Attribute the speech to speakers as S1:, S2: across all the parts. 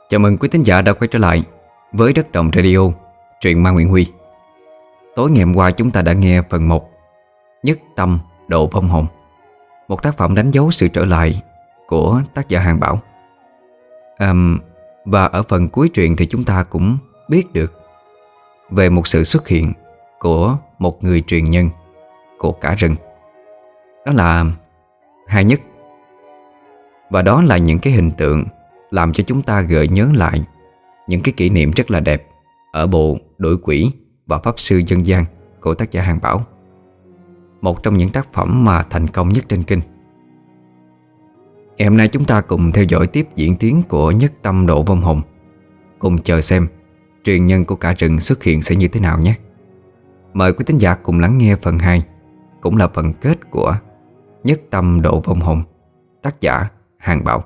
S1: Chào mừng quý thính giả đã quay trở lại với Đất Đồng Radio, truyện ma Nguyễn Huy. Tối ngày hôm qua chúng ta đã nghe phần 1 Nhất Tâm Độ Vong Hồn, một tác phẩm đánh dấu sự trở lại của tác giả Hàng Bảo. Và ở phần cuối truyện thì chúng ta cũng biết được về một sự xuất hiện của một người truyền nhân của cả rừng. Đó là Hai Nhất. Và đó là những cái hình tượng làm cho chúng ta gợi nhớ lại những cái kỷ niệm rất là đẹp ở bộ Đuổi Quỷ và Pháp Sư Dân gian của tác giả Hàng Bảo, một trong những tác phẩm mà thành công nhất trên kênh. Ngày hôm nay chúng ta cùng theo dõi tiếp diễn tiến của Nhất Tâm Độ Vong Hồn, cùng chờ xem truyền nhân của cả rừng xuất hiện sẽ như thế nào nhé. Mời quý thính giả cùng lắng nghe phần 2, cũng là phần kết của Nhất Tâm Độ Vong Hồn, tác giả Hàng Bảo.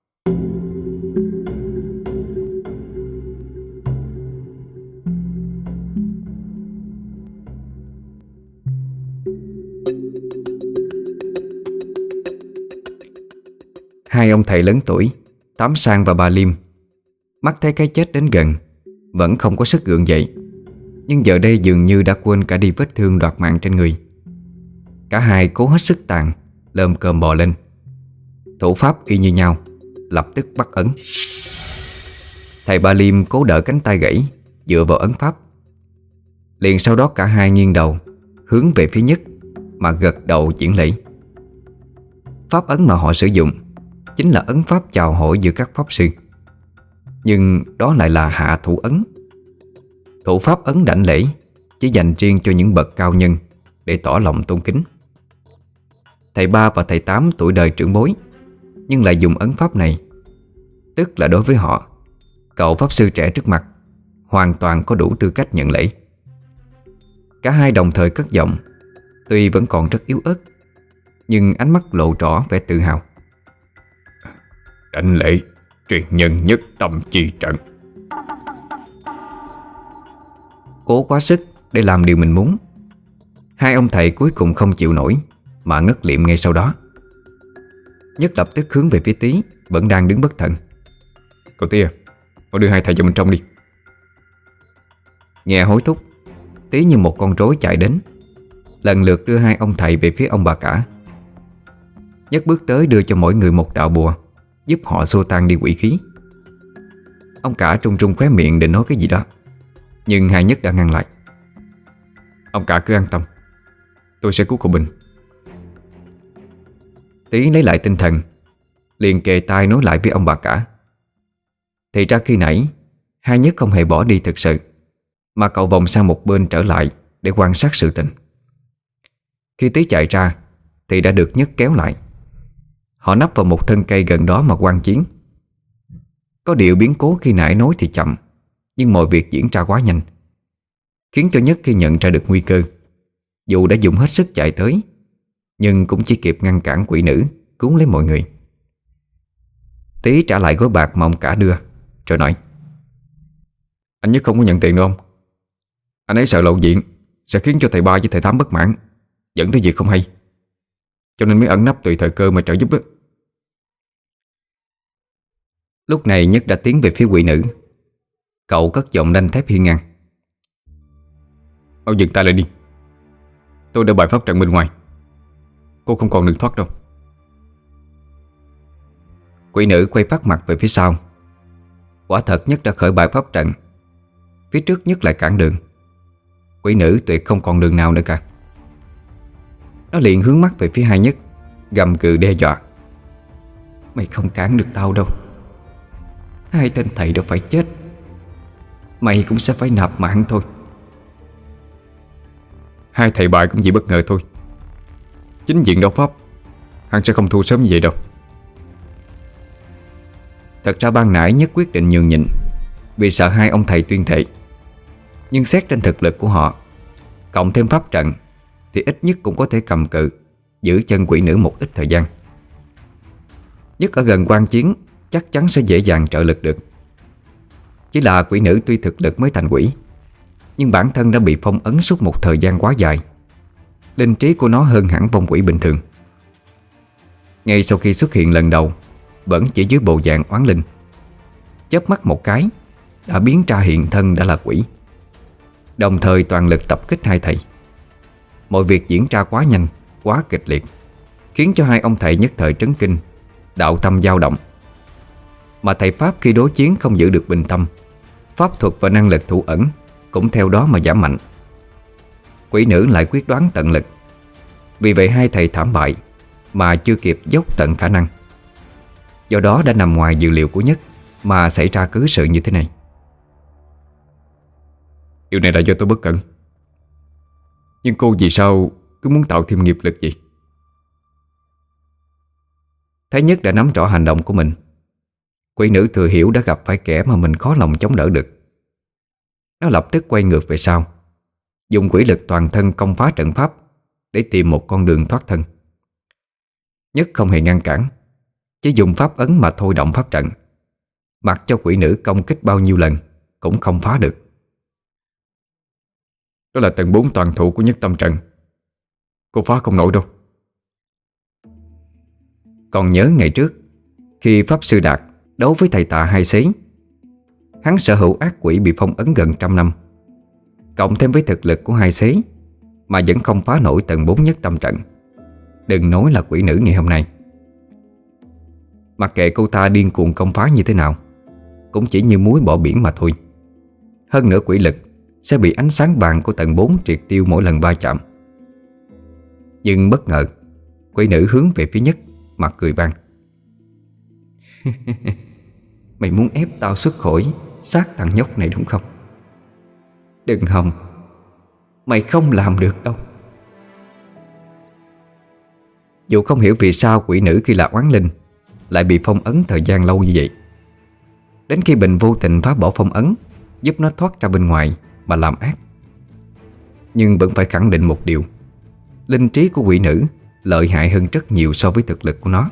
S1: Hai ông thầy lớn tuổi, Tám Sang và bà Liêm, mắt thấy cái chết đến gần, vẫn không có sức gượng dậy. Nhưng giờ đây dường như đã quên cả đi vết thương đoạt mạng trên người. Cả hai cố hết sức tàn, lơm cơm bò lên. Thủ pháp y như nhau, lập tức bắt ấn. Thầy Ba Liêm cố đỡ cánh tay gãy, dựa vào ấn pháp. Liền sau đó cả hai nghiêng đầu, hướng về phía Nhất mà gật đầu diễn lễ. Pháp ấn mà họ sử dụng chính là ấn pháp chào hỏi giữa các pháp sư, nhưng đó lại là hạ thủ ấn. Thủ pháp ấn đảnh lễ chỉ dành riêng cho những bậc cao nhân để tỏ lòng tôn kính. Thầy Ba và thầy Tám tuổi đời trưởng bối, nhưng lại dùng ấn pháp này, tức là đối với họ, cậu pháp sư trẻ trước mặt hoàn toàn có đủ tư cách nhận lễ. Cả hai đồng thời cất giọng, tuy vẫn còn rất yếu ớt, nhưng ánh mắt lộ rõ vẻ tự hào.
S2: Đảnh lễ truyền nhân Nhất Tâm chi trận.
S1: Cố quá sức để làm điều mình muốn, hai ông thầy cuối cùng không chịu nổi mà ngất liệm ngay sau đó. Nhất lập tức hướng về phía Tý, vẫn đang đứng bất thần.
S2: Cậu Tía, mau đưa hai thầy vào bên trong đi.
S1: Nghe hối thúc, Tý như một con rối chạy đến, lần lượt đưa hai ông thầy về phía ông bà cả. Nhất bước tới đưa cho mỗi người một đạo bùa, giúp họ xua tan đi quỷ khí. Ông cả trung trung khóe miệng định nói cái gì đó, nhưng hai Nhất đã ngăn lại.
S2: Ông cả cứ an tâm, tôi sẽ cứu cô Bình.
S1: Tý lấy lại tinh thần, liền kề tai nói lại với ông bà cả. Thì ra khi nãy hai Nhất không hề bỏ đi thực sự, mà cậu vòng sang một bên trở lại để quan sát sự tình. Khi Tý chạy ra thì đã được Nhất kéo lại. Họ nấp vào một thân cây gần đó mà quan chiến. Có điều biến cố khi nãy nói thì chậm, nhưng mọi việc diễn ra quá nhanh, khiến cho Nhất khi nhận ra được nguy cơ, dù đã dùng hết sức chạy tới, nhưng cũng chỉ kịp ngăn cản quỷ nữ cứu lấy mọi người. Tý trả lại gói bạc mà ông cả đưa, rồi nói:
S2: Anh Nhất không có nhận tiền đâu ông. Anh ấy sợ lộ diện sẽ khiến cho thầy Ba với thầy Tám bất mãn, dẫn tới việc không hay, cho nên mới ẩn nấp tùy thời cơ mà trợ giúp đó.
S1: Lúc này Nhất đã tiến về phía quỷ nữ. Cậu cất giọng đanh thép hiên ngang:
S2: Mau dừng tay lại đi. Tôi đã bài pháp trận bên ngoài, cô không còn đường thoát đâu.
S1: Quỷ nữ quay phát mặt về phía sau. Quả thật Nhất đã khởi bài pháp trận. Phía trước Nhất lại cản đường. Quỷ nữ tuyệt không còn đường nào nữa cả. Nó liền hướng mắt về phía hai Nhất, gầm cừ đe dọa: Mày không cản được tao đâu. Hai tên thầy đâu phải chết, mày cũng sẽ phải nạp mạng thôi.
S2: Hai thầy bại cũng chỉ bất ngờ thôi. Chính diện đấu pháp, hắn sẽ không thua sớm như vậy đâu.
S1: Thật ra ban nãy Nhất quyết định nhường nhịn vì sợ hai ông thầy tuyên thệ. Nhưng xét trên thực lực của họ, cộng thêm pháp trận, thì ít nhất cũng có thể cầm cự, giữ chân quỷ nữ một ít thời gian. Nhất ở gần quan chiến, chắc chắn sẽ dễ dàng trợ lực được. Chỉ là quỷ nữ tuy thực lực mới thành quỷ, nhưng bản thân đã bị phong ấn suốt một thời gian quá dài. Linh trí của nó hơn hẳn vong quỷ bình thường. Ngay sau khi xuất hiện lần đầu, vẫn chỉ dưới bộ dạng oán linh. chớp mắt một cái đã biến ra hiện thân đã là quỷ. Đồng thời toàn lực tập kích hai thầy. Mọi việc diễn ra quá nhanh, quá kịch liệt, khiến cho hai ông thầy nhất thời trấn kinh, đạo tâm dao động. Mà thầy Pháp khi đối chiến không giữ được bình tâm, pháp thuật và năng lực thủ ẩn cũng theo đó mà giảm mạnh. Quỷ nữ lại quyết đoán tận lực. Vì vậy hai thầy thảm bại mà chưa kịp dốc tận khả năng. Do đó đã nằm ngoài dự liệu của Nhất mà xảy ra cứ sự như thế này.
S2: Điều này là do tôi bất cẩn. Nhưng cô vì sao cứ muốn tạo thêm nghiệp lực gì?
S1: Thấy Nhất đã nắm rõ hành động của mình, quỷ nữ thừa hiểu đã gặp phải kẻ mà mình khó lòng chống đỡ được. Nó lập tức quay ngược về sau, dùng quỷ lực toàn thân công phá trận pháp để tìm một con đường thoát thân. Nhất không hề ngăn cản, chỉ dùng pháp ấn mà thôi động pháp trận, mặc cho quỷ nữ công kích bao nhiêu lần cũng không phá được.
S2: Đó là tầng 4 toàn thụ của Nhất Tâm Trận. Cô phá không nổi đâu.
S1: Còn nhớ ngày trước, khi Pháp Sư Đạt đấu với thầy Tạ Hai Xế, hắn sở hữu ác quỷ bị phong ấn gần 100 năm, cộng thêm với thực lực của Hai Xế mà vẫn không phá nổi tầng 4 Nhất Tâm Trận. Đừng nói là quỷ nữ ngày hôm nay. Mặc kệ cô ta điên cuồng công phá như thế nào, cũng chỉ như muối bỏ biển mà thôi. Hơn nữa quỷ lực sẽ bị ánh sáng vàng của tầng 4 triệt tiêu mỗi lần va chạm. Nhưng bất ngờ, quỷ nữ hướng về phía Nhất, mặt cười vang. Mày muốn ép tao xuất khỏi xác thằng nhóc này đúng không? Đừng hòng, mày không làm được đâu. Dù không hiểu vì sao quỷ nữ khi là oán linh lại bị phong ấn thời gian lâu như vậy, đến khi Bình vô tình phá bỏ phong ấn, giúp nó thoát ra bên ngoài mà làm ác, nhưng vẫn phải khẳng định một điều: linh trí của quỷ nữ lợi hại hơn rất nhiều so với thực lực của nó.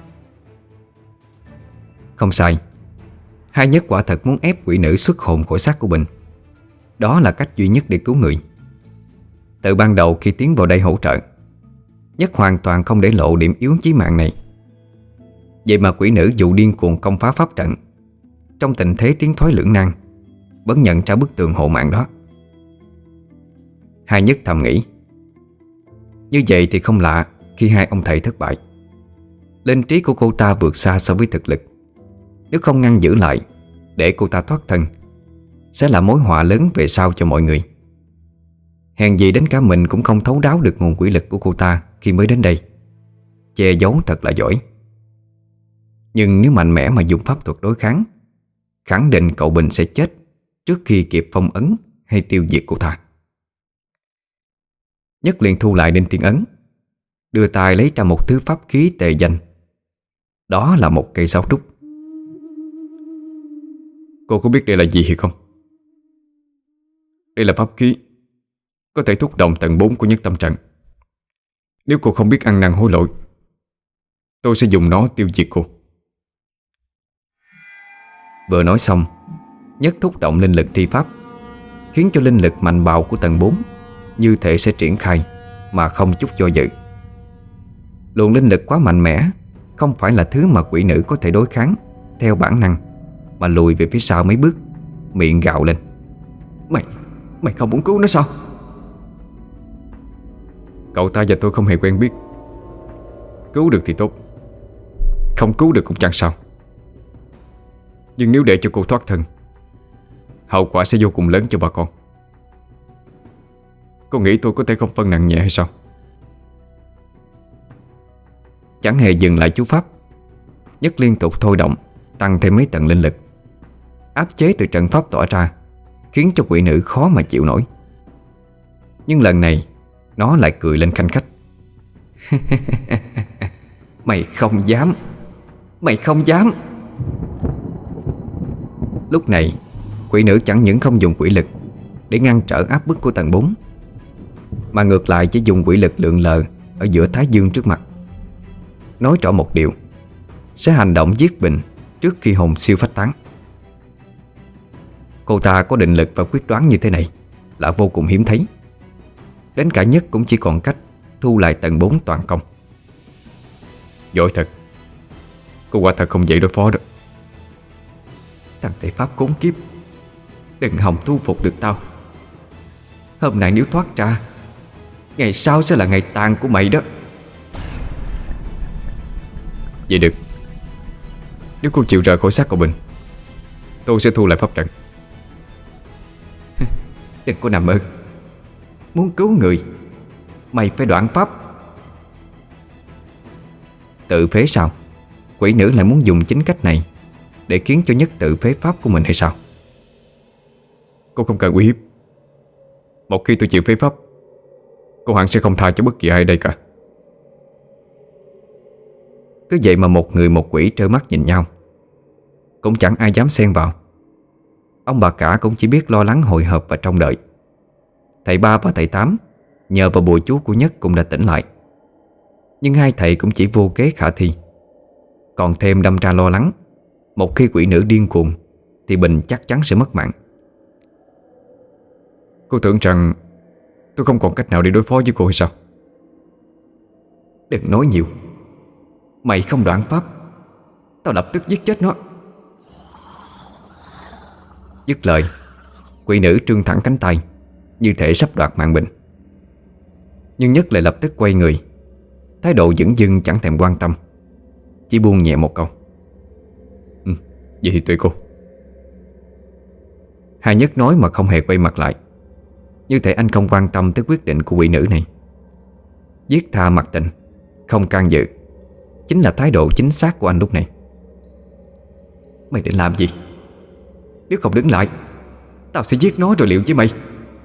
S1: Không sai, Hai Nhất quả thật muốn ép quỷ nữ xuất hồn khỏi xác của Bình. Đó là cách duy nhất để cứu người. Từ ban đầu khi tiến vào đây hỗ trợ, Nhất hoàn toàn không để lộ điểm yếu chí mạng này. Vậy mà quỷ nữ dù điên cuồng công phá pháp trận, trong tình thế tiến thoái lưỡng nan, vẫn nhận ra bức tường hộ mạng đó. Hai Nhất thầm nghĩ, như vậy thì không lạ khi hai ông thầy thất bại. Linh trí của cô ta vượt xa so với thực lực. Nếu không ngăn giữ lại để cô ta thoát thân, sẽ là mối họa lớn về sau cho mọi người. Hèn gì đến cả mình cũng không thấu đáo được nguồn quỷ lực của cô ta khi mới đến đây. Che giấu thật là giỏi. Nhưng nếu mạnh mẽ mà dùng pháp thuật đối kháng, khẳng định cậu Bình sẽ chết trước khi kịp phong ấn hay tiêu diệt cô ta. Nhất liền thu lại Đinh Tiên Ấn, đưa tay lấy ra một thứ pháp khí tề danh. Đó là một cây sáo trúc.
S2: Cô có biết đây là gì hay không? Đây là pháp khí có thể thúc động tầng 4 của Nhất Tâm Trận. Nếu cô không biết ăn năn hối lỗi, tôi sẽ dùng nó tiêu diệt cô.
S1: Vừa nói xong, Nhất thúc động linh lực thi pháp, khiến cho linh lực mạnh bạo của tầng 4 như thể sẽ triển khai mà không chút do dự. Luồng linh lực quá mạnh mẽ, không phải là thứ mà quỷ nữ có thể đối kháng theo bản năng, mà lùi về phía sau mấy bước, miệng gào lên: Mày không muốn cứu nó sao?
S2: Cậu ta và tôi không hề quen biết. Cứu được thì tốt, không cứu được cũng chẳng sao. Nhưng nếu để cho cô thoát thân, hậu quả sẽ vô cùng lớn cho bà con. Cô nghĩ tôi có thể không phân nặng nhẹ hay sao?
S1: Chẳng hề dừng lại chú pháp, Nhất liên tục thôi động, tăng thêm mấy tầng linh lực, áp chế từ trận pháp tỏa ra, khiến cho quỷ nữ khó mà chịu nổi. Nhưng lần này nó lại cười lên khanh khách. Mày không dám. Mày không dám. Lúc này quỷ nữ chẳng những không dùng quỷ lực để ngăn trở áp bức của tầng 4, mà ngược lại chỉ dùng quỷ lực lượn lờ ở giữa Thái Dương trước mặt. Nói rõ một điều, sẽ hành động giết Bình trước khi hồn siêu phách tán. Cô ta có định lực và quyết đoán như thế này là vô cùng hiếm thấy. Đến cả Nhất cũng chỉ còn cách thu lại tầng 4 toàn công.
S2: Giỏi thật. Cô quả thật không dễ đối phó đâu.
S1: Thằng thầy Pháp khốn kiếp, đừng hòng thu phục được tao. Hôm nay nếu thoát ra, ngày sau sẽ là ngày tàn của mày đó.
S2: Vậy được. Nếu cô chịu rời khỏi xác cậu Bình, tôi sẽ thu lại pháp trận.
S1: Đừng có nằm mơ. Muốn cứu người, mày phải đoạn pháp. Tự phế sao? Quỷ nữ lại muốn dùng chính cách này để khiến cho Nhất tự phế pháp của mình hay sao?
S2: Cô không cần uy hiếp. Một khi tôi chịu phế pháp, cô hẳn sẽ không tha cho bất kỳ ai ở đây cả.
S1: Cứ vậy mà một người một quỷ trơ mắt nhìn nhau, cũng chẳng ai dám xen vào. Ông bà cả cũng chỉ biết lo lắng hồi hộp và trông đợi. Thầy Ba và thầy Tám nhờ vào bùa chú của Nhất cũng đã tỉnh lại. Nhưng hai thầy cũng chỉ vô kế khả thi. Còn thêm đâm ra lo lắng, một khi quỷ nữ điên cuồng thì Bình chắc chắn sẽ mất mạng.
S2: Cô tưởng rằng tôi không còn cách nào để đối phó với cô hay sao?
S1: Đừng nói nhiều. Mày không đoạn pháp, tao lập tức giết chết nó. Dứt lời, quỷ nữ trương thẳng cánh tay, như thể sắp đoạt mạng Bình. Nhưng Nhất lại lập tức quay người, thái độ dửng dưng chẳng thèm quan tâm, chỉ buông nhẹ một câu:
S2: Vậy thì tùy cô.
S1: Hai Nhất nói mà không hề quay mặt lại, như thể anh không quan tâm tới quyết định của quỷ nữ này. Giết tha mặc tình, không can dự, chính là thái độ chính xác của anh lúc này. Mày định làm gì? Nếu không đứng lại, tao sẽ giết nó rồi liệu với mày.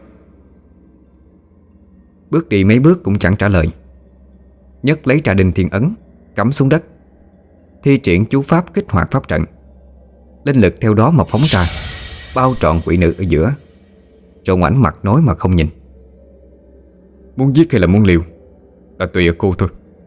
S1: Bước đi mấy bước cũng chẳng trả lời. Nhất lấy ra đinh thiên ấn, cắm xuống đất, thi triển chú pháp kích hoạt pháp trận. Linh lực theo đó mà phóng ra, bao trọn quỷ nữ ở giữa, rồi ngoảnh mặt nói mà không nhìn:
S2: Muốn giết hay là muốn liều là tùy ở cô thôi.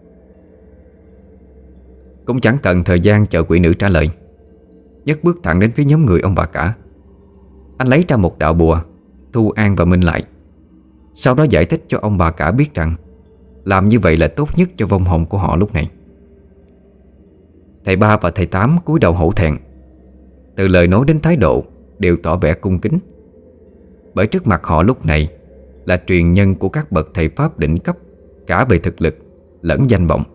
S1: Cũng chẳng cần thời gian chờ quỷ nữ trả lời, Nhất bước thẳng đến phía nhóm người ông bà cả. Anh lấy ra một đạo bùa, thu An và Minh lại. Sau đó giải thích cho ông bà cả biết rằng làm như vậy là tốt nhất cho vong hồn của họ lúc này. Thầy Ba và thầy Tám cúi đầu hổ thẹn, từ lời nói đến thái độ đều tỏ vẻ cung kính. Bởi trước mặt họ lúc này là truyền nhân của các bậc thầy Pháp đỉnh cấp, cả về thực lực lẫn danh vọng.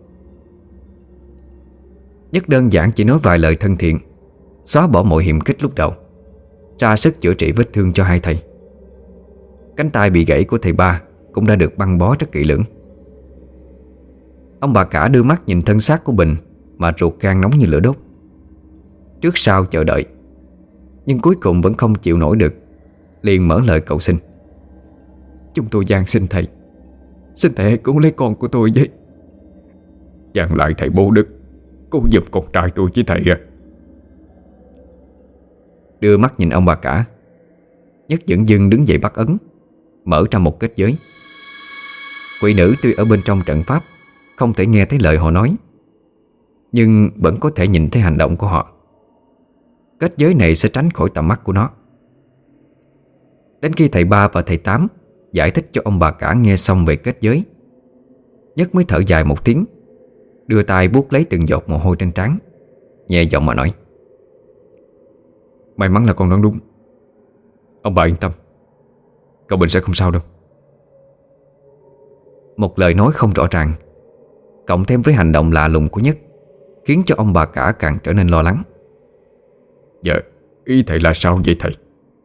S1: Nhất đơn giản chỉ nói vài lời thân thiện, xóa bỏ mọi hiềm khích lúc đầu, ra sức chữa trị vết thương cho hai thầy. Cánh tay bị gãy của thầy Ba cũng đã được băng bó rất kỹ lưỡng. Ông bà cả đưa mắt nhìn thân xác của Bình mà ruột gan nóng như lửa đốt. Trước sau chờ đợi, nhưng cuối cùng vẫn không chịu nổi được, liền mở lời cầu xin: Chúng tôi van xin thầy, xin thầy hãy cứu lấy con của tôi với.
S2: Dặn lại thầy Bố Đức, cứu giùm con trai tôi với thầy à.
S1: Đưa mắt nhìn ông bà cả, Nhất dửng dưng đứng dậy bắt ấn, mở ra một kết giới. Quỷ nữ tuy ở bên trong trận pháp, không thể nghe thấy lời họ nói, nhưng vẫn có thể nhìn thấy hành động của họ. Kết giới này sẽ tránh khỏi tầm mắt của nó. Đến khi thầy Ba và thầy Tám giải thích cho ông bà cả nghe xong về kết giới, Nhất mới thở dài một tiếng, đưa tay vuốt lấy từng giọt mồ hôi trên trán, nhẹ giọng mà nói:
S2: May mắn là con nói đúng. Ông bà yên tâm, cậu Bình sẽ không sao đâu.
S1: Một lời nói không rõ ràng, cộng thêm với hành động lạ lùng của Nhất, khiến cho ông bà cả càng trở nên lo lắng.
S2: Dạ, ý thầy là sao vậy thầy?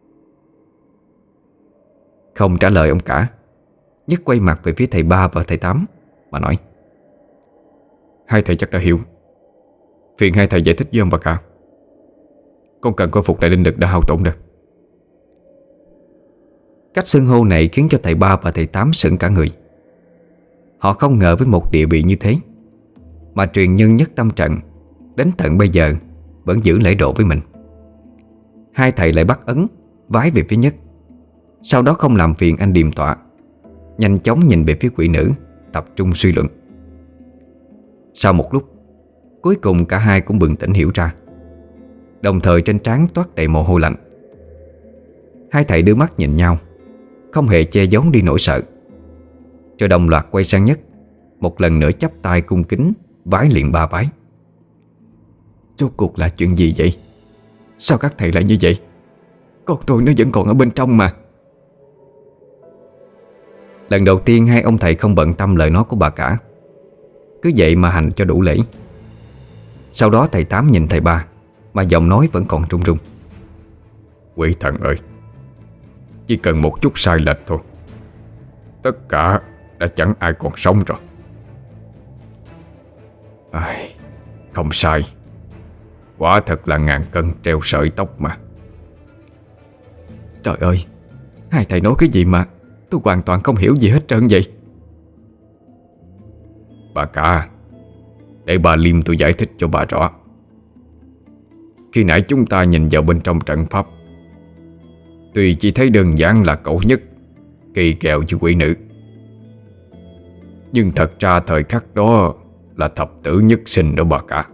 S1: Không trả lời ông cả, Nhất quay mặt về phía thầy Ba và thầy Tám mà nói:
S2: Hai thầy chắc đã hiểu. Phiền hai thầy giải thích với ông bà cả. Con cần khôi phục lại linh lực đã hao tổn rồi.
S1: Cách xưng hô này khiến cho thầy Ba và thầy Tám sững cả người. Họ không ngờ với một địa vị như thế mà truyền nhân Nhất Tâm Trận đến tận bây giờ vẫn giữ lễ độ với mình. Hai thầy lại bắt ấn vái về phía Nhất, sau đó không làm phiền anh điềm tọa, nhanh chóng nhìn về phía quỷ nữ, tập trung suy luận. Sau một lúc, cuối cùng cả hai cũng bừng tỉnh hiểu ra, đồng thời trên trán toát đầy mồ hôi lạnh. Hai thầy đưa mắt nhìn nhau, không hề che giấu đi nỗi sợ, rồi đồng loạt quay sang Nhất, một lần nữa chắp tay cung kính vái liền ba vái. Rốt cuộc là chuyện gì vậy?
S2: Sao các thầy lại như vậy? Con tôi nó vẫn còn ở bên trong mà.
S1: Lần đầu tiên hai ông thầy không bận tâm lời nói của bà cả, cứ vậy mà hành cho đủ lễ. Sau đó thầy Tám nhìn thầy Ba, mà giọng nói vẫn còn run run.
S2: Quỷ thần ơi, chỉ cần một chút sai lệch thôi, tất cả đã chẳng ai còn sống rồi. Không sai, quả thật là ngàn cân treo sợi tóc mà.
S1: Trời ơi, hai thầy nói cái gì mà tôi hoàn toàn không hiểu gì hết trơn vậy.
S2: Bà cả, để bà Liêm tôi giải thích cho bà rõ. Khi nãy chúng ta nhìn vào bên trong trận pháp, tuy chỉ thấy đơn giản là cậu Nhất kỳ kèo với quỷ nữ, nhưng thật ra thời khắc đó là thập tử nhất sinh đó bà cả.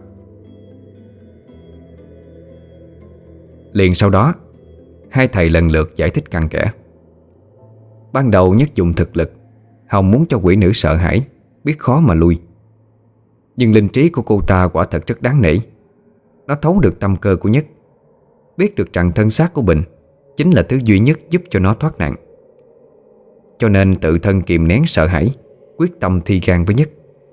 S1: Liền sau đó, hai thầy lần lượt giải thích cặn kẽ. Ban đầu Nhất dùng thực lực, hòng muốn cho quỷ nữ sợ hãi, biết khó mà lui. Nhưng linh trí của cô ta quả thật rất đáng nể. Nó thấu được tâm cơ của Nhất, biết được rằng thân xác của Bình chính là thứ duy nhất giúp cho nó thoát nạn. Cho nên tự thân kìm nén sợ hãi, quyết tâm thi gan với Nhất.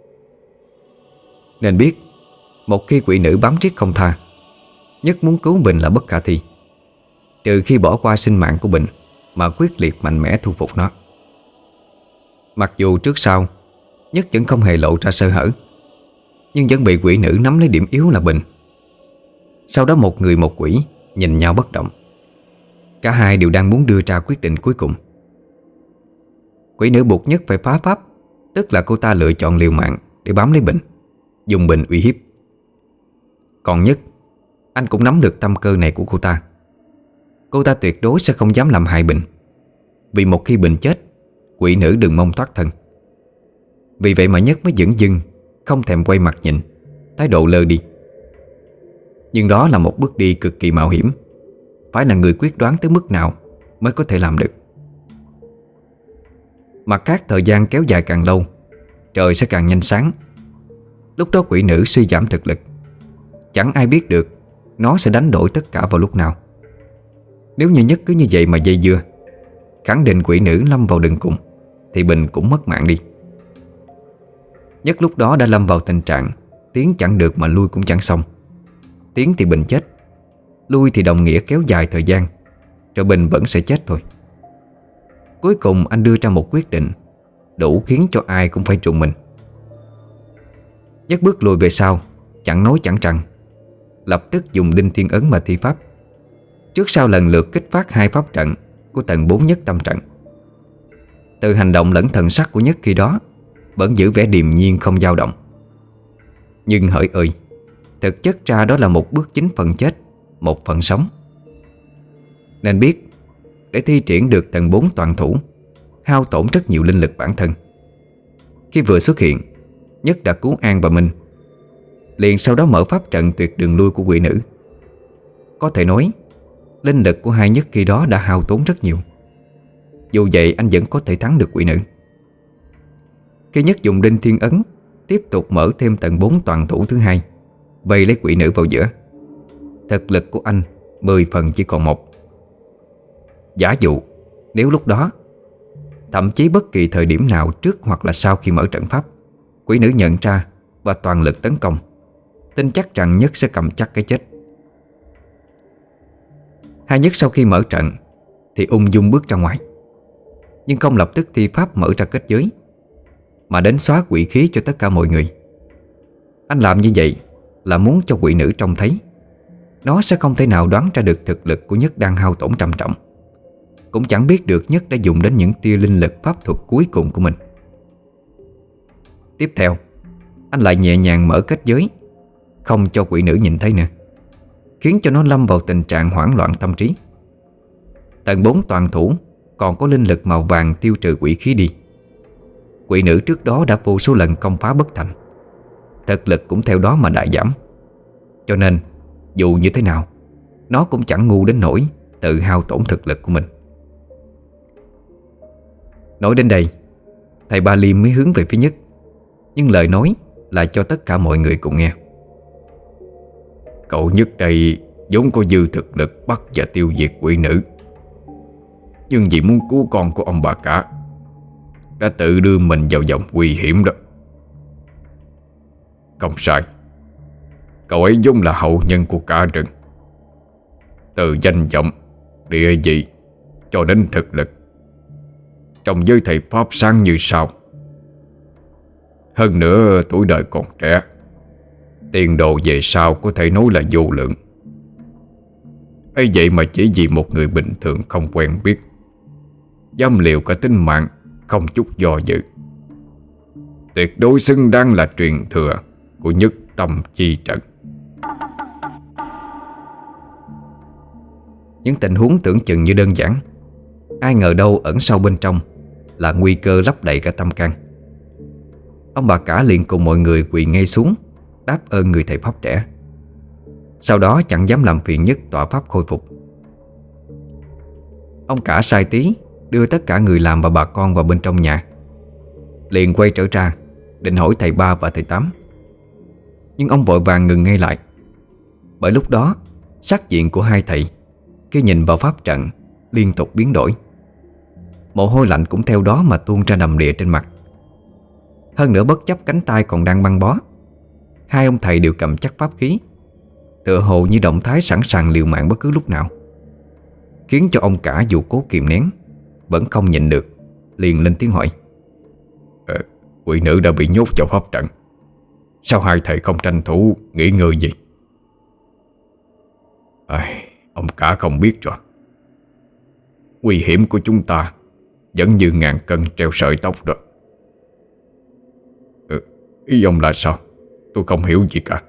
S1: Nên biết một khi quỷ nữ bám riết không tha, Nhất muốn cứu Bình là bất khả thi, trừ khi bỏ qua sinh mạng của Bình mà quyết liệt mạnh mẽ thu phục nó. Mặc dù trước sau Nhất vẫn không hề lộ ra sơ hở, nhưng vẫn bị quỷ nữ nắm lấy điểm yếu là Bình. Sau đó một người một quỷ nhìn nhau bất động. Cả hai đều đang muốn đưa ra quyết định cuối cùng. Quỷ nữ buộc Nhất phải phá pháp, tức là cô ta lựa chọn liều mạng để bám lấy Bình, dùng Bình uy hiếp. Còn Nhất, anh cũng nắm được tâm cơ này của cô ta. Cô ta tuyệt đối sẽ không dám làm hại Bình, vì một khi Bình chết, quỷ nữ đừng mong thoát thân. Vì vậy mà Nhất mới dửng dưng, không thèm quay mặt nhìn, thái độ lơ đi. Nhưng đó là một bước đi cực kỳ mạo hiểm, phải là người quyết đoán tới mức nào mới có thể làm được. Mặt khác, thời gian kéo dài càng lâu, trời sẽ càng nhanh sáng. Lúc đó quỷ nữ suy giảm thực lực, chẳng ai biết được nó sẽ đánh đổi tất cả vào lúc nào. Nếu như Nhất cứ như vậy mà dây dưa, khẳng định quỷ nữ lâm vào đường cùng, thì Bình cũng mất mạng đi. Nhất lúc đó đã lâm vào tình trạng tiến chẳng được mà lui cũng chẳng xong. Tiến thì Bình chết, lui thì đồng nghĩa kéo dài thời gian, rồi Bình vẫn sẽ chết thôi. Cuối cùng anh đưa ra một quyết định đủ khiến cho ai cũng phải trùng mình. Nhất bước lùi về sau, chẳng nói chẳng rằng, lập tức dùng Đinh Thiên Ấn mà thi pháp. Trước sau lần lượt kích phát hai pháp trận của tầng 4 Nhất Tâm Trận. Từ hành động lẫn thần sắc của Nhất khi đó vẫn giữ vẻ điềm nhiên không dao động. Nhưng hỡi ơi, thực chất ra đó là một bước 9 phần chết, 1 phần sống. Nên biết, để thi triển được tầng 4 toàn thủ, hao tổn rất nhiều linh lực bản thân. Khi vừa xuất hiện, Nhất đã cứu An và Minh, liền sau đó mở pháp trận tuyệt đường lui của quỷ nữ. Có thể nói, linh lực của hai Nhất khi đó đã hao tốn rất nhiều. Dù vậy anh vẫn có thể thắng được quỷ nữ. Khi Nhất dùng Đinh Thiên Ấn tiếp tục mở thêm tầng 4 toàn thủ thứ hai, vây lấy quỷ nữ vào giữa, thực lực của anh 10 phần chỉ còn 1. Giả dụ nếu lúc đó, thậm chí bất kỳ thời điểm nào trước hoặc là sau khi mở trận pháp, quỷ nữ nhận ra và toàn lực tấn công, tin chắc rằng Nhất sẽ cầm chắc cái chết. Hai Nhất sau khi mở trận thì ung dung bước ra ngoài, nhưng không lập tức thi pháp mở ra kết giới, mà đến xóa quỷ khí cho tất cả mọi người. Anh làm như vậy là muốn cho quỷ nữ trông thấy nó sẽ không thể nào đoán ra được thực lực của Nhất đang hao tổn trầm trọng, cũng chẳng biết được Nhất đã dùng đến những tia linh lực pháp thuật cuối cùng của mình. Tiếp theo, anh lại nhẹ nhàng mở kết giới, không cho quỷ nữ nhìn thấy nữa, khiến cho nó lâm vào tình trạng hoảng loạn tâm trí. Tầng 4 toàn thủ còn có linh lực màu vàng tiêu trừ quỷ khí đi. Quỷ nữ trước đó đã vô số lần công phá bất thành, thực lực cũng theo đó mà đại giảm. Cho nên dù như thế nào, nó cũng chẳng ngu đến nỗi tự hao tổn thực lực của mình. Nói đến đây, thầy Ba Liêm mới hướng về phía Nhất, nhưng lời nói là cho tất cả mọi người cùng nghe.
S2: Cậu Nhất đây vốn có dư thực lực bắt và tiêu diệt quỷ nữ, nhưng vì muốn cứu con của ông bà cả, đã tự đưa mình vào vòng nguy hiểm đó. Không sai, cậu ấy vốn là hậu nhân của cả rừng. Từ danh vọng, địa vị cho đến thực lực, trong giới thầy Pháp sáng như sao. Hơn nữa tuổi đời còn trẻ, tiền đồ về sau có thể nói là vô lượng. ấy vậy mà chỉ vì một người bình thường không quen biết, dám liều cả tính mạng không chút do dự, tuyệt đối xứng đáng là truyền thừa của Nhất Tâm Chi Trận.
S1: Những tình huống tưởng chừng như đơn giản, ai ngờ đâu ẩn sâu bên trong là nguy cơ lấp đầy cả tâm can. Ông bà cả liền cùng mọi người quỳ ngay xuống đáp ơn người thầy Pháp trẻ. Sau đó chẳng dám làm phiền Nhất tọa pháp khôi phục. Ông cả sai tí đưa tất cả người làm và bà con vào bên trong nhà, liền quay trở ra định hỏi thầy Ba và thầy Tám. Nhưng ông vội vàng ngừng ngay lại, bởi lúc đó sắc diện của hai thầy khi nhìn vào pháp trận liên tục biến đổi. Mồ hôi lạnh cũng theo đó mà tuôn ra đầm đìa trên mặt. Hơn nữa bất chấp cánh tay còn đang băng bó, hai ông thầy đều cầm chắc pháp khí, tựa hồ như động thái sẵn sàng liều mạng bất cứ lúc nào, khiến cho ông cả dù cố kìm nén vẫn không nhịn được, liền lên tiếng hỏi:
S2: Quỷ nữ đã bị nhốt vào pháp trận, sao hai thầy không tranh thủ nghỉ ngơi gì? Ông cả không biết rồi. Nguy hiểm của chúng ta vẫn như ngàn cân treo sợi tóc đó. Ý ông là sao? Tôi không hiểu gì cả.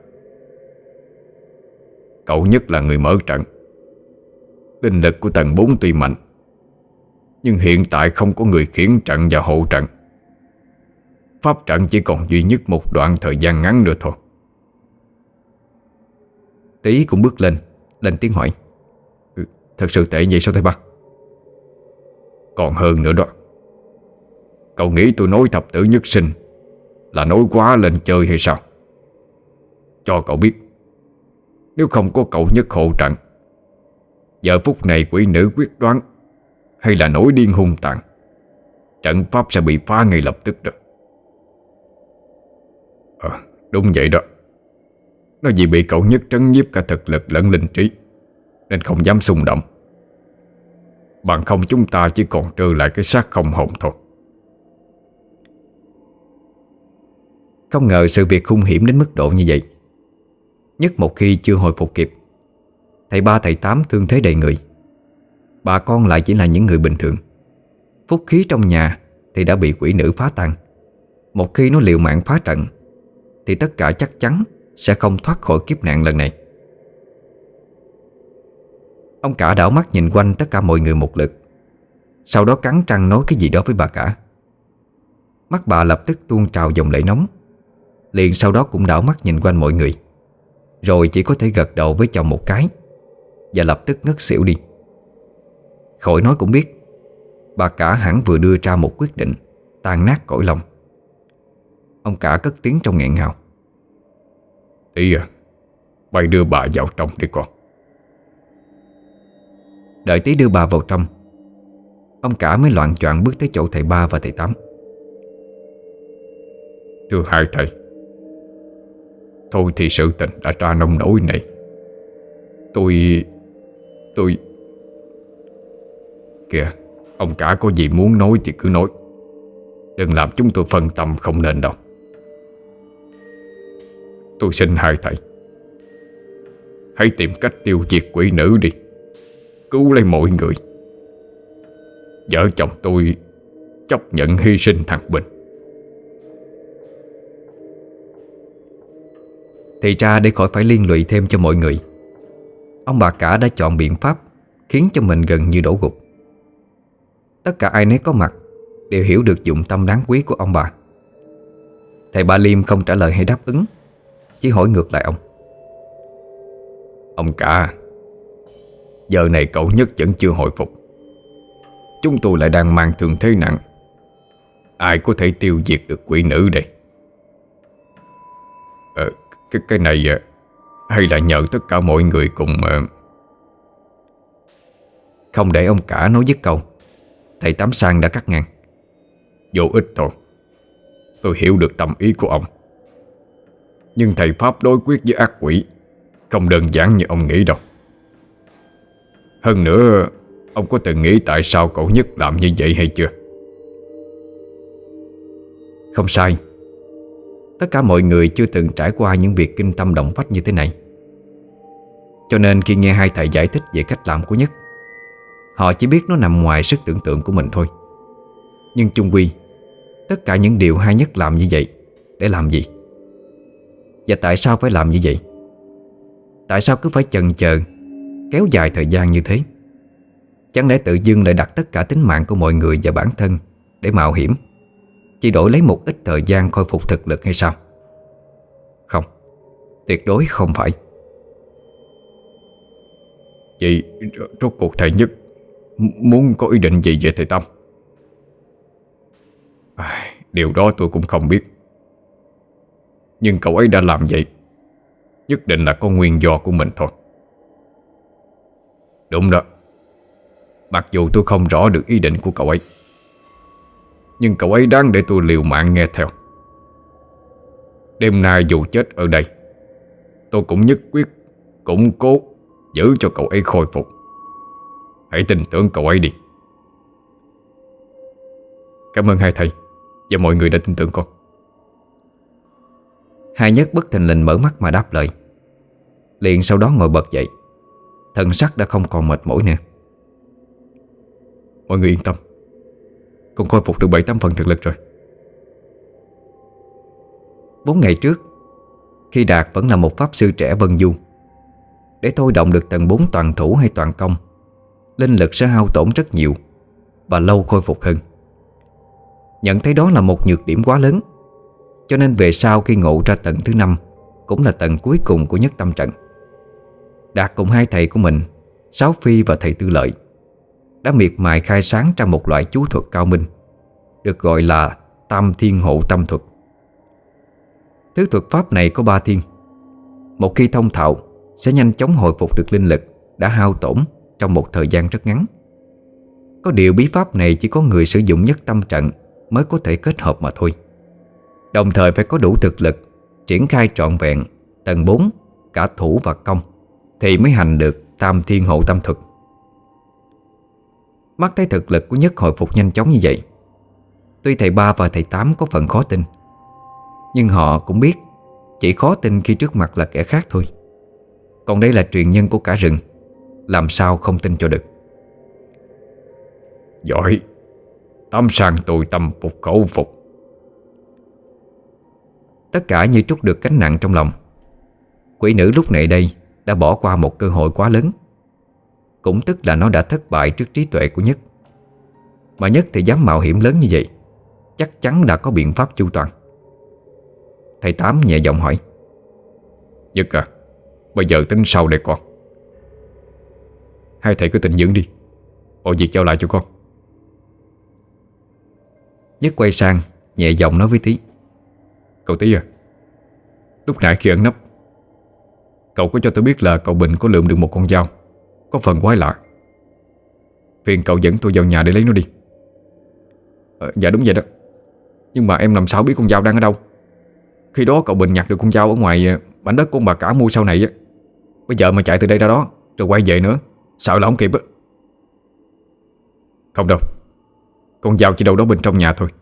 S2: Cậu Nhất là người mở trận. Linh lực của tầng 4 tuy mạnh, nhưng hiện tại không có người khiển trận và hộ trận. Pháp trận chỉ còn duy nhất một đoạn thời gian ngắn nữa thôi.
S1: Tí cũng bước lên tiếng hỏi:
S2: Thật sự tệ vậy sao thầy Ba? Còn hơn nữa đó. Cậu nghĩ tôi nói thập tử nhất sinh là nói quá lên chơi hay sao? Cho cậu biết, nếu không có cậu Nhất hộ trận, giờ phút này quỷ nữ quyết đoán hay là nổi điên hung tàn, trận pháp sẽ bị phá ngay lập tức đó. Đúng vậy đó. Nó vì bị cậu Nhất trấn nhiếp cả thực lực lẫn linh trí, nên không dám xung động. Bằng không chúng ta chỉ còn trơ lại cái xác không hồn thôi.
S1: Không ngờ sự việc hung hiểm đến mức độ như vậy. Nhất một khi chưa hồi phục kịp, thầy Ba thầy Tám thương thế đầy người, bà con lại chỉ là những người bình thường. Phúc khí trong nhà thì đã bị quỷ nữ phá tan. Một khi nó liều mạng phá trận thì tất cả chắc chắn sẽ không thoát khỏi kiếp nạn lần này. Ông cả đảo mắt nhìn quanh tất cả mọi người một lượt, sau đó cắn răng nói cái gì đó với bà cả. Mắt bà lập tức tuôn trào dòng lệ nóng. Liền sau đó cũng đảo mắt nhìn quanh mọi người, rồi chỉ có thể gật đầu với chồng một cái và lập tức ngất xỉu đi. Khỏi nói cũng biết, bà cả hẳn vừa đưa ra một quyết định tan nát cõi lòng. Ông cả cất tiếng trong nghẹn ngào:
S2: Tí bay đưa bà vào trong đi con.
S1: Đợi Tí đưa bà vào trong, ông cả mới loạng choạng bước tới chỗ thầy Ba và thầy Tám.
S2: Thưa hai thầy, thôi thì sự tình đã ra nông nỗi này. Tôi Kìa, ông cả có gì muốn nói thì cứ nói, đừng làm chúng tôi phân tâm không nên đâu. Tôi xin hai thầy, hãy tìm cách tiêu diệt quỷ nữ đi, cứu lấy mọi người. Vợ chồng tôi chấp nhận hy sinh thằng Bình.
S1: Thì ra để khỏi phải liên lụy thêm cho mọi người, ông bà cả đã chọn biện pháp khiến cho mình gần như đổ gục. Tất cả ai nấy có mặt đều hiểu được dụng tâm đáng quý của ông bà. Thầy Ba Liêm không trả lời hay đáp ứng, chỉ hỏi ngược lại ông:
S2: Ông cả, giờ này cậu Nhất vẫn chưa hồi phục, chúng tôi lại đang mang thương thế nặng, ai có thể tiêu diệt được quỷ nữ đây? Cái này Hay là nhờ tất cả mọi người cùng
S1: Không để ông cả nói dứt câu, thầy Tám Sang đã cắt ngang.
S2: Vô ích thôi. Tôi hiểu được tâm ý của ông, nhưng thầy Pháp đối quyết với ác quỷ không đơn giản như ông nghĩ đâu. Hơn nữa, ông có từng nghĩ tại sao cậu Nhất làm như vậy hay chưa?
S1: Không sai. Tất cả mọi người chưa từng trải qua những việc kinh tâm động phách như thế này. Cho nên khi nghe hai thầy giải thích về cách làm của Nhất, họ chỉ biết nó nằm ngoài sức tưởng tượng của mình thôi. Nhưng chung quy, tất cả những điều hai Nhất làm như vậy để làm gì? Và tại sao phải làm như vậy? Tại sao cứ phải chần chờ, kéo dài thời gian như thế? Chẳng lẽ tự dưng lại đặt tất cả tính mạng của mọi người và bản thân để mạo hiểm, chỉ đổi lấy một ít thời gian khôi phục thực lực hay sao? Không, tuyệt đối không phải.
S2: Vậy rốt cuộc thầy Nhất muốn có ý định gì về thầy Tâm? Điều đó tôi cũng không biết. Nhưng cậu ấy đã làm vậy nhất định là có nguyên do của mình thôi. Đúng đó. Mặc dù tôi không rõ được ý định của cậu ấy, nhưng cậu ấy đáng để tôi liều mạng nghe theo. Đêm nay dù chết ở đây, tôi cũng nhất quyết củng cố giữ cho cậu ấy khôi phục. Hãy tin tưởng cậu ấy đi. Cảm ơn hai thầy và mọi người đã tin tưởng con.
S1: Hai Nhất bất thình lình mở mắt mà đáp lời. Liền sau đó ngồi bật dậy, thần sắc đã không còn mệt mỏi nữa.
S2: Mọi người yên tâm, con khôi phục được 7-8 phần thực lực rồi.
S1: 4 ngày trước, khi Đạt vẫn là một pháp sư trẻ vân du, để thôi động được tầng 4 toàn thủ hay toàn công, linh lực sẽ hao tổn rất nhiều và lâu khôi phục hơn. Nhận thấy đó là một nhược điểm quá lớn, cho nên về sau khi ngộ ra tầng thứ 5, cũng là tầng cuối cùng của nhất tâm trận, Đạt cùng hai thầy của mình, Sáu Phi và thầy Tư Lợi, đã miệt mài khai sáng ra một loại chú thuật cao minh, được gọi là Tam Thiên Hộ Tâm Thuật. Thứ thuật pháp này có 3 thiên. Một khi thông thạo, sẽ nhanh chóng hồi phục được linh lực đã hao tổn trong một thời gian rất ngắn. Có điều bí pháp này chỉ có người sử dụng nhất tâm trận mới có thể kết hợp mà thôi. Đồng thời phải có đủ thực lực triển khai trọn vẹn tầng 4, cả thủ và công, thì mới hành được Tam Thiên Hộ Tâm Thuật. Mắt thấy thực lực của Nhất hồi phục nhanh chóng như vậy, tuy thầy Ba và thầy Tám có phần khó tin, nhưng họ cũng biết chỉ khó tin khi trước mặt là kẻ khác thôi. Còn đây là truyền nhân của cả rừng, làm sao không tin cho được.
S2: Giỏi. Tám Sang tôi tâm phục khẩu phục.
S1: Tất cả như trút được gánh nặng trong lòng. Quỷ nữ lúc này đây đã bỏ qua một cơ hội quá lớn, cũng tức là nó đã thất bại trước trí tuệ của Nhất. Mà Nhất thì dám mạo hiểm lớn như vậy, chắc chắn đã có biện pháp chu toàn. Thầy Tám nhẹ giọng hỏi:
S2: Nhất à, bây giờ tính sau đây con. Hai thầy cứ tin dưỡng đi, mọi việc giao lại cho con.
S1: Nhất quay sang nhẹ giọng nói với Tí:
S2: Cậu Tí à, lúc nãy khi ẩn nấp, cậu có cho tôi biết là cậu Bình có lượm được một con dao có phần quái lạ. Phiền cậu dẫn tôi vào nhà để lấy nó đi.
S3: Dạ đúng vậy đó. Nhưng mà em làm sao biết con dao đang ở đâu? Khi đó cậu Bình nhặt được con dao ở ngoài mảnh đất của ông bà cả mua sau này á. Bây giờ mà chạy từ đây ra đó rồi quay về nữa, sợ là không kịp á.
S2: Không đâu, con dao chỉ đâu đó bên trong nhà thôi.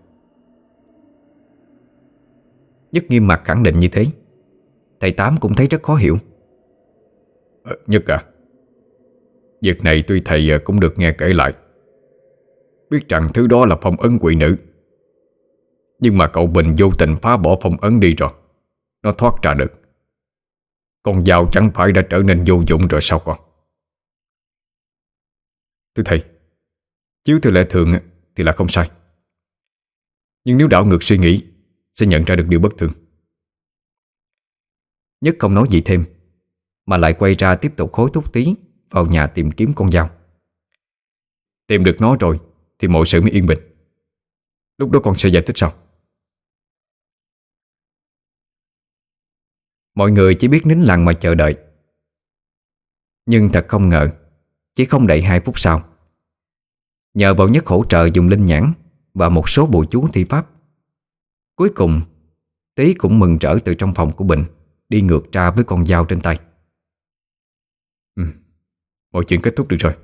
S1: Nhất nghiêm mặt khẳng định như thế. Thầy Tám cũng thấy rất khó hiểu.
S2: Nhất à, việc này tuy thầy cũng được nghe kể lại, biết rằng thứ đó là phong ấn quỷ nữ, nhưng mà cậu Bình vô tình phá bỏ phong ấn đi rồi, nó thoát ra được. Con dao chẳng phải đã trở nên vô dụng rồi sao con?
S3: Thưa thầy, chiếu theo lẽ thường thì là không sai, nhưng nếu đảo ngược suy nghĩ sẽ nhận ra được điều bất thường.
S1: Nhất không nói gì thêm, mà lại quay ra tiếp tục hối thúc Tí vào nhà tìm kiếm con dao.
S3: Tìm được nó rồi thì mọi sự mới yên bình. Lúc đó con sẽ giải thích sau.
S1: Mọi người chỉ biết nín lặng mà chờ đợi. Nhưng thật không ngờ, chỉ không đầy 2 phút sau, nhờ vào Nhất hỗ trợ dùng linh nhãn và một số bùa chú thi pháp, cuối cùng Tí cũng mừng rỡ từ trong phòng của Bình đi ngược ra với con dao trên tay.
S3: Mọi chuyện kết thúc được rồi.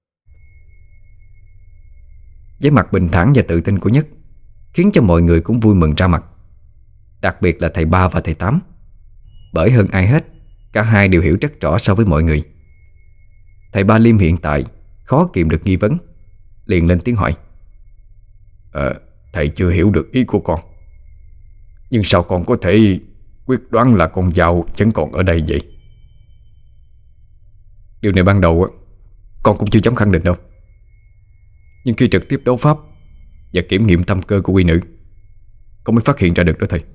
S1: Với mặt bình thản và tự tin của Nhất khiến cho mọi người cũng vui mừng ra mặt. Đặc biệt là thầy Ba và thầy Tám. Bởi hơn ai hết, cả hai đều hiểu rất rõ so với mọi người. Thầy Ba Liêm hiện tại khó kìm được nghi vấn, liền lên tiếng hỏi:
S3: Thầy chưa hiểu được ý của con, nhưng sao con có thể quyết đoán là con dao vẫn còn ở đây vậy?
S2: Điều này ban đầu con cũng chưa dám khẳng định đâu. Nhưng khi trực tiếp đấu pháp và kiểm nghiệm tâm cơ của quý nữ, con mới phát hiện ra được đó thầy.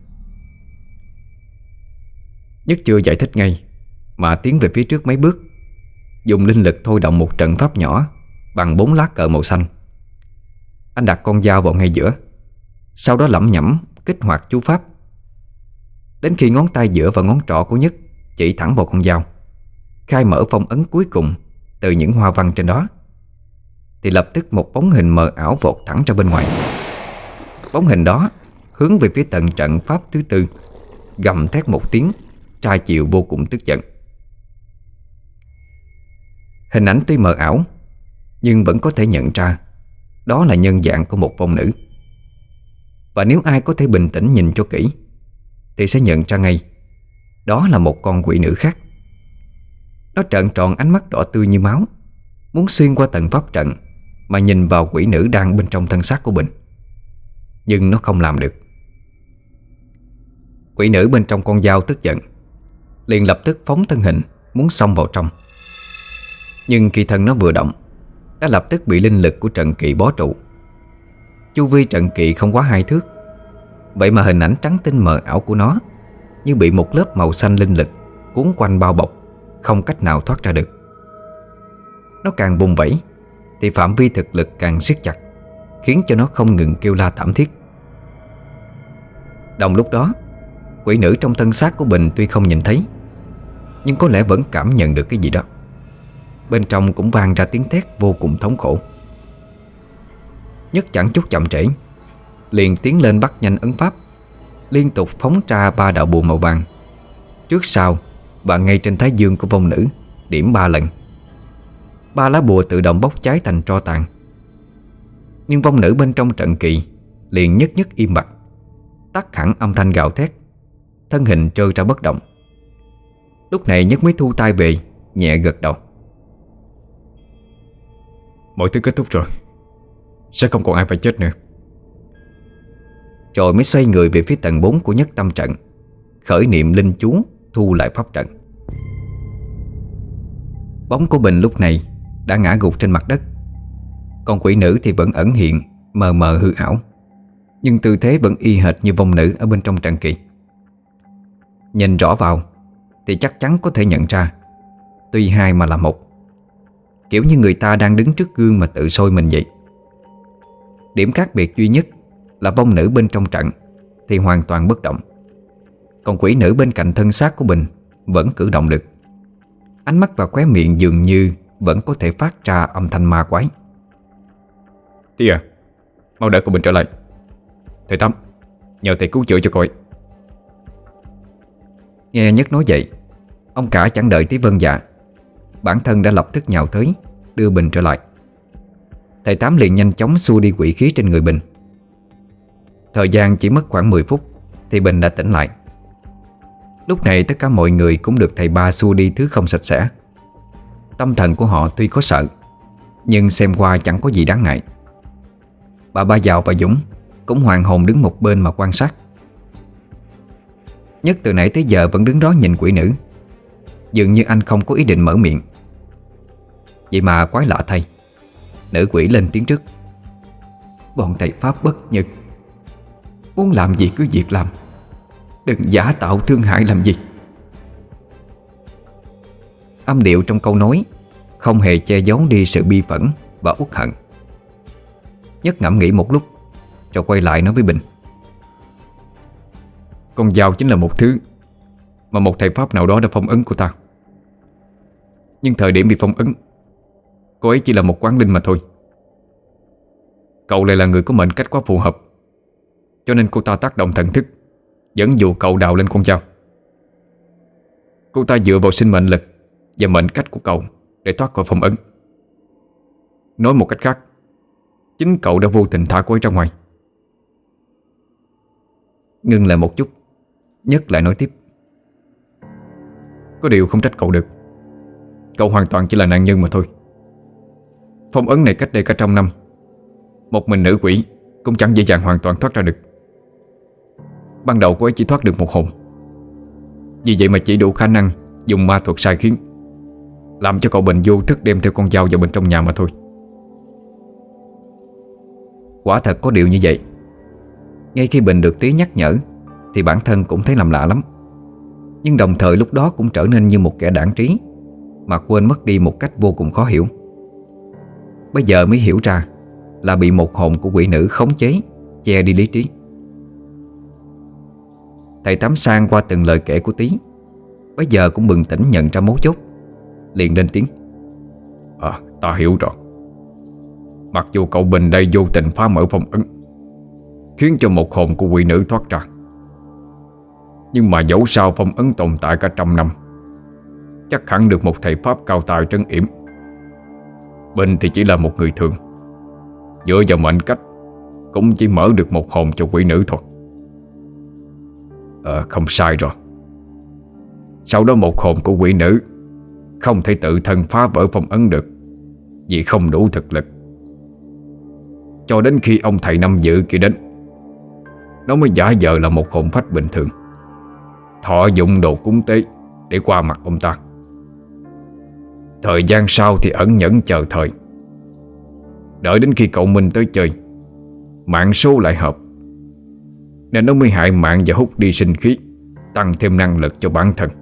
S1: Nhất chưa giải thích ngay mà tiến về phía trước mấy bước, dùng linh lực thôi động một trận pháp nhỏ bằng 4 lá cờ màu xanh. Anh đặt con dao vào ngay giữa, sau đó lẩm nhẩm kích hoạt chú pháp. Đến khi ngón tay giữa và ngón trỏ của Nhất chỉ thẳng vào con dao, khai mở phong ấn cuối cùng từ những hoa văn trên đó, thì lập tức một bóng hình mờ ảo vọt thẳng ra bên ngoài. Bóng hình đó hướng về phía tầng trận pháp thứ tư, gầm thét một tiếng, tra chiều vô cùng tức giận. Hình ảnh tuy mờ ảo, nhưng vẫn có thể nhận ra đó là nhân dạng của một vong nữ. Và nếu ai có thể bình tĩnh nhìn cho kỹ thì sẽ nhận ra ngay đó là một con quỷ nữ khác. Nó trợn tròn ánh mắt đỏ tươi như máu, muốn xuyên qua tầng pháp trận mà nhìn vào quỷ nữ đang bên trong thân xác của Bình. Nhưng nó không làm được. Quỷ nữ bên trong con dao tức giận, liền lập tức phóng thân hình muốn xông vào trong. Nhưng khi thân nó vừa động, đã lập tức bị linh lực của trận kỳ bó trụ. Chu vi trận kỳ không quá 2 thước, vậy mà hình ảnh trắng tinh mờ ảo của nó như bị một lớp màu xanh linh lực cuốn quanh bao bọc, không cách nào thoát ra được. Nó càng vùng vẫy thì phạm vi thực lực càng siết chặt, khiến cho nó không ngừng kêu la thảm thiết. Đồng lúc đó, quỷ nữ trong thân xác của Bình tuy không nhìn thấy, nhưng có lẽ vẫn cảm nhận được cái gì đó. Bên trong cũng vang ra tiếng thét vô cùng thống khổ. Nhất chẳng chút chậm trễ, liền tiến lên bắt nhanh ấn pháp, liên tục phóng ra 3 đạo bùa màu vàng, trước sau và ngay trên thái dương của vong nữ, điểm 3 lần. 3 lá bùa tự động bốc cháy thành tro tàn. Nhưng vong nữ bên trong trận kỳ liền nhất nhất im bặt, tắt hẳn âm thanh gào thét, thân hình trơ ra bất động. Lúc này Nhất mới thu tay về, nhẹ gật đầu.
S3: Mọi thứ kết thúc rồi, sẽ không còn ai phải chết nữa.
S1: Rồi mới xoay người về phía tầng 4 của Nhất tâm trận, khởi niệm linh chú thu lại pháp trận. Bóng của Bình lúc này đã ngã gục trên mặt đất, còn quỷ nữ thì vẫn ẩn hiện mờ mờ hư ảo, nhưng tư thế vẫn y hệt như vong nữ ở bên trong trận kỳ. Nhìn rõ vào thì chắc chắn có thể nhận ra, tuy hai mà là một, kiểu như người ta đang đứng trước gương mà tự soi mình vậy. Điểm khác biệt duy nhất là vong nữ bên trong trận thì hoàn toàn bất động, còn quỷ nữ bên cạnh thân xác của Bình vẫn cử động được. Ánh mắt và khóe miệng dường như vẫn có thể phát ra âm thanh ma quái.
S3: Tí à, mau đỡ cô Bình trở lại. Thầy Tám, nhờ thầy cứu chữa cho cô ấy.
S1: Nghe Nhất nói vậy, ông cả chẳng đợi Tí vâng dạ, bản thân đã lập tức nhào tới đưa Bình trở lại. Thầy Tám liền nhanh chóng xua đi quỷ khí trên người Bình. Thời gian chỉ mất khoảng 10 phút thì Bình đã tỉnh lại. Lúc này tất cả mọi người cũng được thầy Ba xua đi thứ không sạch sẽ. Tâm thần của họ tuy có sợ, nhưng xem qua chẳng có gì đáng ngại. Bà Ba Giàu và Dũng cũng hoàn hồn đứng một bên mà quan sát. Nhất từ nãy tới giờ vẫn đứng đó nhìn quỷ nữ, dường như anh không có ý định mở miệng. Vậy mà quái lạ thay, nữ quỷ lên tiếng trước. Bọn thầy Pháp bất nhật, muốn làm gì cứ việc làm, đừng giả tạo thương hại làm gì. Âm điệu trong câu nói không hề che giấu đi sự bi phẫn và uất hận. Nhất ngẫm nghĩ một lúc rồi quay lại nói với Bình.
S3: Con dao chính là một thứ mà một thầy pháp nào đó đã phong ấn cô ta. Nhưng thời điểm bị phong ấn, cô ấy chỉ là một quán linh mà thôi. Cậu lại là người có mệnh cách quá phù hợp, cho nên cô ta tác động thần thức, dẫn dụ cậu đào lên con dao. Cô ta dựa vào sinh mệnh lực và mệnh cách của cậu để thoát khỏi phong ấn. Nói một cách khác, chính cậu đã vô tình thả cô ấy ra ngoài.
S1: Ngưng lại một chút, Nhất lại nói tiếp.
S3: Có điều không trách cậu được. Cậu hoàn toàn chỉ là nạn nhân mà thôi. Phong ấn này cách đây cả 100 năm, một mình nữ quỷ cũng chẳng dễ dàng hoàn toàn thoát ra được. Ban đầu cô ấy chỉ thoát được một hồn. Vì vậy mà chỉ đủ khả năng dùng ma thuật sai khiến, làm cho cậu Bình vô thức đem theo con dao vào bên trong nhà mà thôi.
S1: Quả thật có điều như vậy. Ngay khi Bình được Tí nhắc nhở thì bản thân cũng thấy làm lạ lắm. Nhưng đồng thời lúc đó cũng trở nên như một kẻ đãng trí, mà quên mất đi một cách vô cùng khó hiểu. Bây giờ mới hiểu ra là bị một hồn của quỷ nữ khống chế, che đi lý trí. Thầy Tám Sang qua từng lời kể của Tí, bây giờ cũng bừng tỉnh nhận ra mấu chốt, liền lên tiếng.
S3: Ta hiểu rồi. Mặc dù cậu Bình đây vô tình phá mở phong ấn, khiến cho một hồn của quỷ nữ thoát ra, nhưng mà dẫu sao phong ấn tồn tại cả 100 năm, chắc hẳn được một thầy pháp cao tài trấn yểm. Bình thì chỉ là một người thường, dựa vào mệnh cách cũng chỉ mở được một hồn cho quỷ nữ thôi. Không sai rồi. Sau đó một hồn của quỷ nữ không thể tự thân phá vỡ phong ấn được, vì không đủ thực lực. Cho đến khi ông thầy Năm Dự kia đến, nó mới giả vờ là một hồn phách bình thường, thọ dụng đồ cúng tế để qua mặt ông ta. Thời gian sau thì ẩn nhẫn chờ thời. Đợi đến khi cậu Minh tới chơi, mạng số lại hợp, nên nó mới hại mạng và hút đi sinh khí, tăng thêm năng lực cho bản thân.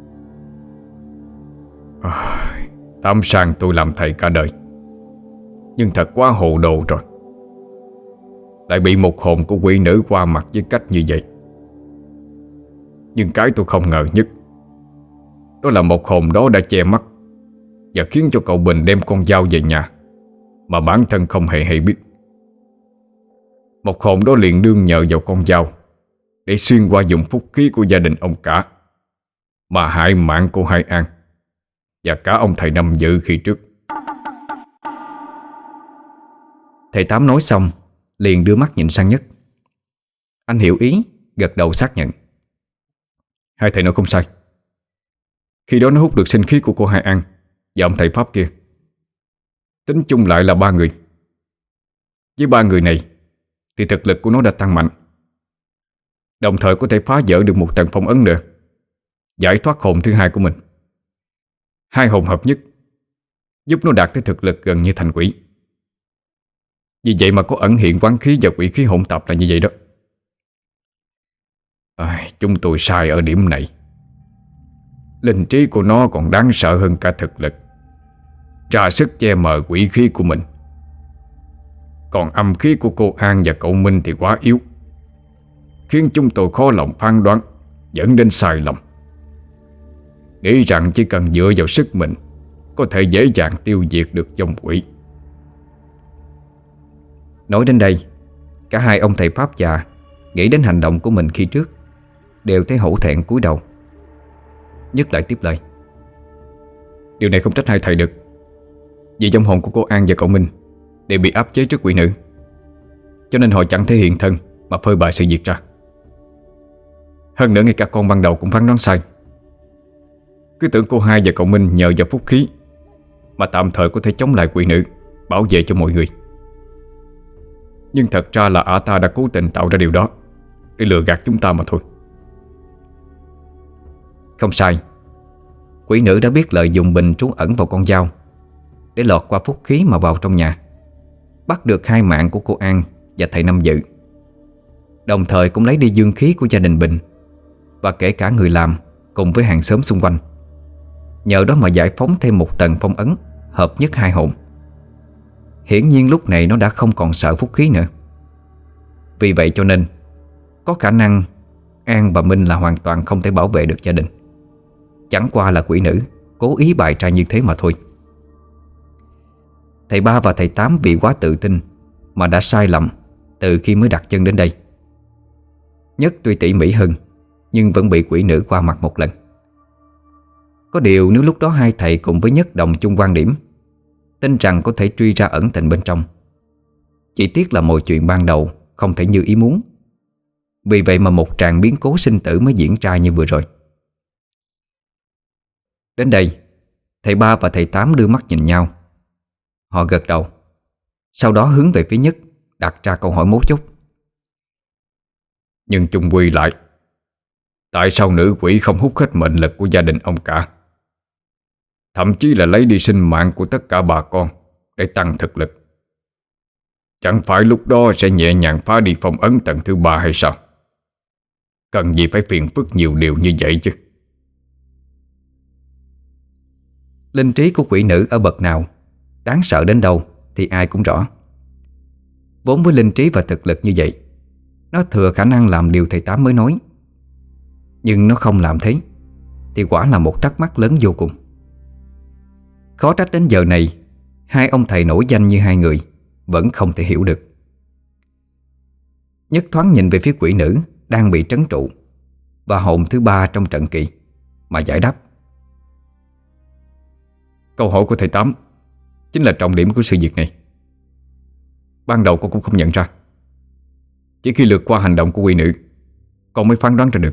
S3: Tám Sang tôi làm thầy cả đời, nhưng thật quá hồ đồ rồi. Lại bị một hồn của quỷ nữ qua mặt với cách như vậy. Nhưng cái tôi không ngờ nhất, đó là một hồn đó đã che mắt và khiến cho cậu Bình đem con dao về nhà mà bản thân không hề biết. Một hồn đó liền đương nhờ vào con dao để xuyên qua dùng phúc khí của gia đình ông cả, mà hại mạng cô Hai An và cả ông thầy Năm Dự khi trước.
S1: Thầy Tám nói xong liền đưa mắt nhìn sang Nhất. Anh hiểu ý, gật đầu xác nhận.
S3: Hai thầy nói không sai. Khi đó nó hút được sinh khí của cô Hai An và ông thầy pháp kia. Tính chung lại là 3 người. Với 3 người này thì thực lực của nó đã tăng mạnh, đồng thời có thể phá vỡ được một tầng phong ấn nữa, giải thoát hồn thứ hai của mình. 2 hồn hợp nhất giúp nó đạt tới thực lực gần như thành quỷ. Vì vậy mà có ẩn hiện quán khí và quỷ khí hỗn tạp là như vậy đó. Chúng tôi sai ở điểm này. Linh trí của nó còn đáng sợ hơn cả thực lực, ra sức che mờ quỷ khí của mình. Còn âm khí của cô An và cậu Minh thì quá yếu, khiến chúng tôi khó lòng phán đoán, dẫn đến sai lầm, nghĩ rằng chỉ cần dựa vào sức mình có thể dễ dàng tiêu diệt được vong quỷ.
S1: Nói đến đây, cả hai ông thầy pháp già nghĩ đến hành động của mình khi trước, đều thấy hổ thẹn cúi đầu. Nhất lại tiếp lời.
S3: Điều này không trách hai thầy được, vì vong hồn của cô An và cậu Minh đều bị áp chế trước quỷ nữ, cho nên họ chẳng thể hiện thân mà phơi bày sự việc ra. Hơn nữa ngay cả con ban đầu cũng phán đoán sai, cứ tưởng cô Hai và cậu Minh nhờ vào phúc khí mà tạm thời có thể chống lại quỷ nữ, bảo vệ cho mọi người. Nhưng thật ra là ả ta đã cố tình tạo ra điều đó để lừa gạt chúng ta mà thôi.
S1: Không sai. Quỷ nữ đã biết lợi dụng bình trú ẩn vào con dao để lọt qua phúc khí mà vào trong nhà, bắt được 2 mạng của cô An và thầy Năm Dự, đồng thời cũng lấy đi dương khí của gia đình Bình, và kể cả người làm cùng với hàng xóm xung quanh. Nhờ đó mà giải phóng thêm một tầng phong ấn, hợp nhất 2 hồn. Hiển nhiên lúc này nó đã không còn sợ phúc khí nữa. Vì vậy cho nên có khả năng An và Minh là hoàn toàn không thể bảo vệ được gia đình. Chẳng qua là quỷ nữ cố ý bày ra như thế mà thôi. Thầy Ba và thầy Tám vì quá tự tin mà đã sai lầm từ khi mới đặt chân đến đây. Nhất tuy tỉ mỉ hơn, nhưng vẫn bị quỷ nữ qua mặt một lần. Có điều nếu lúc đó hai thầy cùng với Nhất đồng chung quan điểm, tin rằng có thể truy ra ẩn tình bên trong. Chỉ tiếc là mọi chuyện ban đầu không thể như ý muốn. Vì vậy mà một tràng biến cố sinh tử mới diễn ra như vừa rồi. Đến đây, thầy Ba và thầy Tám đưa mắt nhìn nhau. Họ gật đầu, sau đó hướng về phía Nhất, đặt ra câu hỏi mấu chốt.
S2: Nhưng chung quy lại, tại sao nữ quỷ không hút hết mệnh lực của gia đình ông cả, thậm chí là lấy đi sinh mạng của tất cả bà con để tăng thực lực? Chẳng phải lúc đó sẽ nhẹ nhàng phá đi phong ấn tầng thứ 3 hay sao? Cần gì phải phiền phức nhiều điều như vậy chứ?
S1: Linh trí của quỷ nữ ở bậc nào, đáng sợ đến đâu thì ai cũng rõ. Vốn với linh trí và thực lực như vậy, nó thừa khả năng làm điều thầy Tám mới nói. Nhưng nó không làm thế thì quả là một thắc mắc lớn vô cùng. Khó trách đến giờ này hai ông thầy nổi danh như hai người vẫn không thể hiểu được. Nhất thoáng nhìn về phía quỷ nữ đang bị trấn trụ và hồn thứ 3 trong trận kỳ mà giải đáp.
S2: Câu hỏi của thầy Tám chính là trọng điểm của sự việc này. Ban đầu con cũng không nhận ra, chỉ khi lượt qua hành động của quỷ nữ, con mới phán đoán ra được.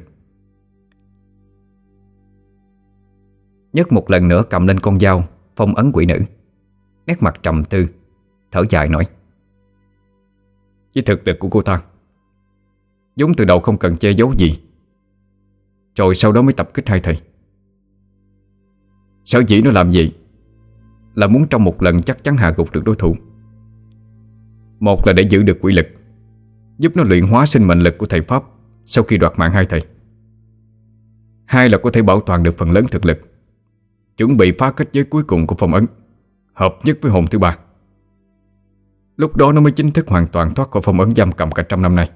S1: Nhất một lần nữa cầm lên con dao phong ấn quỷ nữ, nét mặt trầm tư, thở dài nói:
S2: Với thực lực của cô ta, giống từ đầu không cần che giấu gì, rồi sau đó mới tập kích hai thầy. Sở dĩ nó làm gì là muốn trong một lần chắc chắn hạ gục được đối thủ. Một là để giữ được quỷ lực, giúp nó luyện hóa sinh mệnh lực của thầy Pháp sau khi đoạt mạng hai thầy. Hai là có thể bảo toàn được phần lớn thực lực, chuẩn bị phá kết giới cuối cùng của phong ấn, hợp nhất với hồn thứ 3. Lúc đó nó mới chính thức hoàn toàn thoát khỏi phong ấn giam cầm cả trăm năm nay.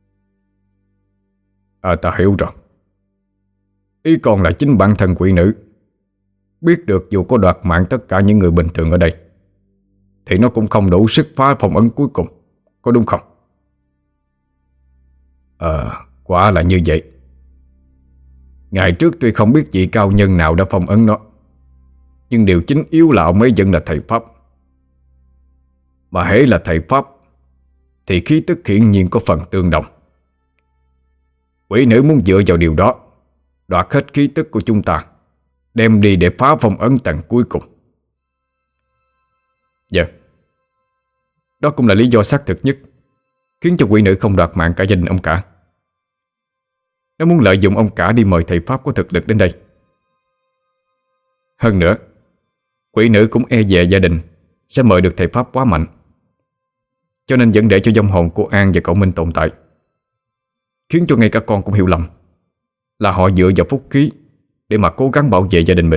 S2: Ta hiểu rồi. Ý còn là chính bản thân quỷ nữ biết được dù có đoạt mạng tất cả những người bình thường ở đây thì nó cũng không đủ sức phá phong ấn cuối cùng, có đúng không? Quả là như vậy. Ngày trước tuy không biết vị cao nhân nào đã phong ấn nó, nhưng điều chính yếu là ông ấy vẫn là thầy Pháp. Mà hễ là thầy Pháp thì khí tức hiển nhiên có phần tương đồng. Quỷ nữ muốn dựa vào điều đó đoạt hết khí tức của chúng ta, đem đi để phá phong ấn tầng cuối cùng. Dạ, đó cũng là lý do xác thực nhất khiến cho quỷ nữ không đoạt mạng cả gia đình ông cả. Nó muốn lợi dụng ông cả đi mời thầy Pháp có thực lực đến đây. Hơn nữa, quỷ nữ cũng e dè gia đình sẽ mời được thầy Pháp quá mạnh, cho nên vẫn để cho vong hồn của An và cậu Minh tồn tại, khiến cho ngay cả con cũng hiểu lầm là họ dựa vào phúc khí để mà cố gắng bảo vệ gia đình mình.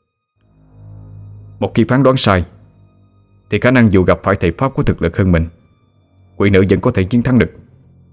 S2: Một khi phán đoán sai thì khả năng dù gặp phải thầy Pháp có thực lực hơn mình, quỷ nữ vẫn có thể chiến thắng được.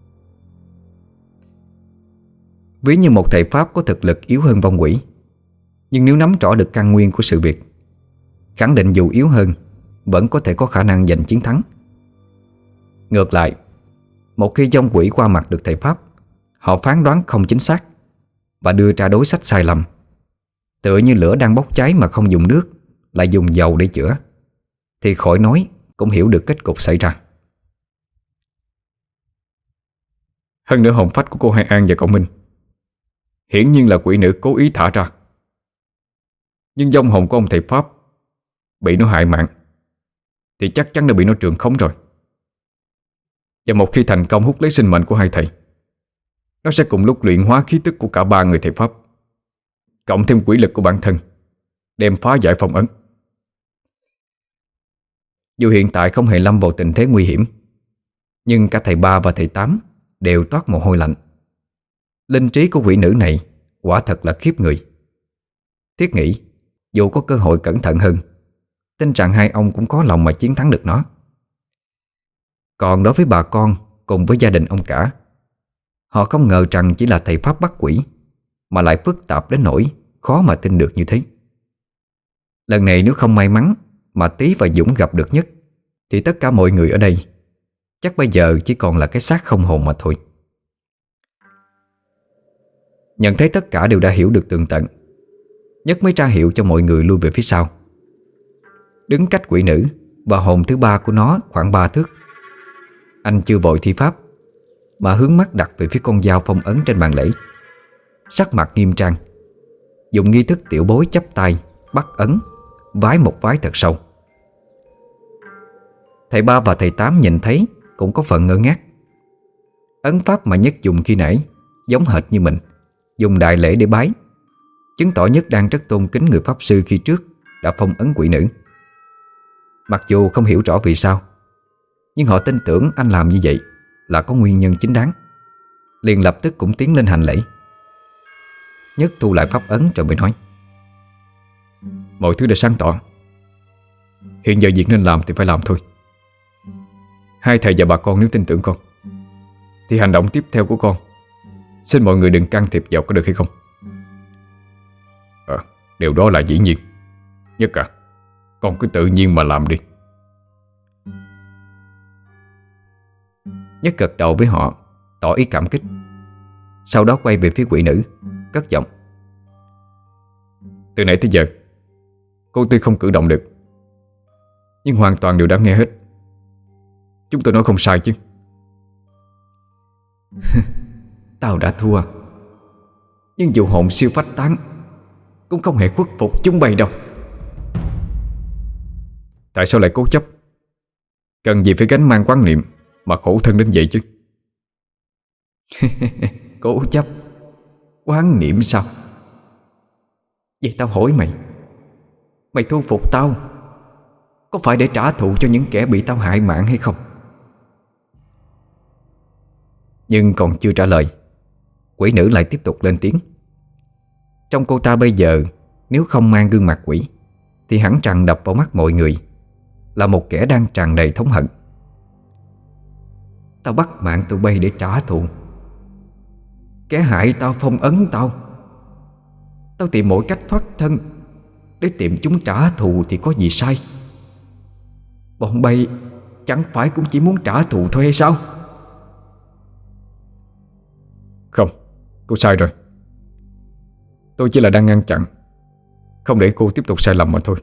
S1: Ví như một thầy Pháp có thực lực yếu hơn vong quỷ, nhưng nếu nắm rõ được căn nguyên của sự việc, khẳng định dù yếu hơn vẫn có thể có khả năng giành chiến thắng. Ngược lại, một khi vong quỷ qua mặt được thầy Pháp, họ phán đoán không chính xác và đưa ra đối sách sai lầm, tựa như lửa đang bốc cháy mà không dùng nước, lại dùng dầu để chữa, thì khỏi nói cũng hiểu được kết cục xảy ra.
S2: Hơn nữa hồn phách của cô Hai An và cậu Minh hiển nhiên là quỷ nữ cố ý thả ra. Nhưng vong hồn của ông thầy Pháp bị nó hại mạng thì chắc chắn đã bị nó trường khống rồi. Và một khi thành công hút lấy sinh mệnh của hai thầy, nó sẽ cùng lúc luyện hóa khí tức của cả ba người thầy Pháp, cộng thêm quỷ lực của bản thân, đem phá giải phong ấn.
S1: Dù hiện tại không hề lâm vào tình thế nguy hiểm, nhưng cả thầy Ba và thầy Tám đều toát mồ hôi lạnh. Linh trí của quỷ nữ này quả thật là khiếp người. Thiết nghĩ dù có cơ hội cẩn thận hơn, tin rằng hai ông cũng có lòng mà chiến thắng được nó. Còn đối với bà con cùng với gia đình ông cả, họ không ngờ rằng chỉ là thầy Pháp bắt quỷ mà lại phức tạp đến nỗi khó mà tin được như thế. Lần này nếu không may mắn mà Tý và Dũng gặp được Nhất, thì tất cả mọi người ở đây chắc bây giờ chỉ còn là cái xác không hồn mà thôi. Nhận thấy tất cả đều đã hiểu được tường tận, Nhất mới ra hiệu cho mọi người lui về phía sau. Đứng cách quỷ nữ và hồn thứ ba của nó khoảng 3 thước, anh chưa vội thi pháp mà hướng mắt đặt về phía con dao phong ấn trên bàn lễ, sắc mặt nghiêm trang, dùng nghi thức tiểu bối chắp tay bắt ấn, vái một vái thật sâu. Thầy Ba và thầy Tám nhìn thấy cũng có phần ngơ ngác. Ấn pháp mà Nhất dùng khi nãy giống hệt như mình, dùng đại lễ để bái, chứng tỏ Nhất đang rất tôn kính người pháp sư khi trước đã phong ấn quỷ nữ. Mặc dù không hiểu rõ vì sao, nhưng họ tin tưởng anh làm như vậy là có nguyên nhân chính đáng, liền lập tức cũng tiến lên hành lễ. Nhất thu lại pháp ấn rồi mới nói:
S2: Mọi thứ đã sáng tỏ, hiện giờ việc nên làm thì phải làm thôi. Hai thầy và bà con nếu tin tưởng con, thì hành động tiếp theo của con xin mọi người đừng can thiệp vào, có được hay không? Điều đó là dĩ nhiên. Nhất à, con cứ tự nhiên mà làm đi.
S1: Nhất gật đầu với họ, tỏ ý cảm kích. Sau đó quay về phía quỷ nữ, cất giọng:
S2: Từ nãy tới giờ, cô tuy không cử động được, nhưng hoàn toàn đều đã nghe hết. Chúng tôi nói không sai chứ?
S1: Tao đã thua, nhưng dù hồn siêu phách tán cũng không hề khuất phục chúng bay đâu.
S2: Tại sao lại cố chấp? Cần gì phải gánh mang quán niệm mà khổ thân đến vậy chứ?
S1: Cố chấp, quán niệm sao? Vậy tao hỏi mày, mày thu phục tao có phải để trả thù cho những kẻ bị tao hại mạng hay không? Nhưng còn chưa trả lời, quỷ nữ lại tiếp tục lên tiếng. Trong cô ta bây giờ, nếu không mang gương mặt quỷ, thì hẳn rằng đập vào mắt mọi người là một kẻ đang tràn đầy thống hận. Tao bắt mạng tụi bay để trả thù. Kẻ hại tao phong ấn tao, tao tìm mọi cách thoát thân để tìm chúng trả thù thì có gì sai? Bọn bay chẳng phải cũng chỉ muốn trả thù thôi hay sao?
S2: Không, cô sai rồi. Tôi chỉ là đang ngăn chặn, không để cô tiếp tục sai lầm mà thôi.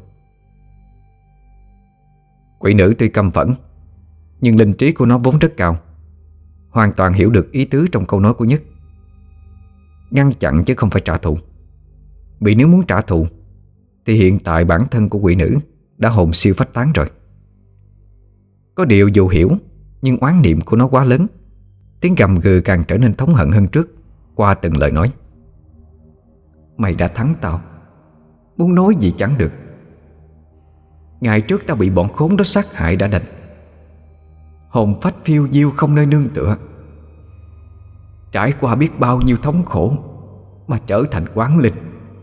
S1: Quỷ nữ tuy căm phẫn, nhưng linh trí của nó vốn rất cao, hoàn toàn hiểu được ý tứ trong câu nói của Nhất. Ngăn chặn chứ không phải trả thù. Vì nếu muốn trả thù thì hiện tại bản thân của quỷ nữ đã hồn siêu phách tán rồi. Có điều dù hiểu, nhưng oán niệm của nó quá lớn, tiếng gầm gừ càng trở nên thống hận hơn trước qua từng lời nói. Mày đã thắng tao, muốn nói gì chẳng được. Ngày trước tao bị bọn khốn đó sát hại đã đành, hồn phách phiêu diêu không nơi nương tựa, trải qua biết bao nhiêu thống khổ mà trở thành quán linh.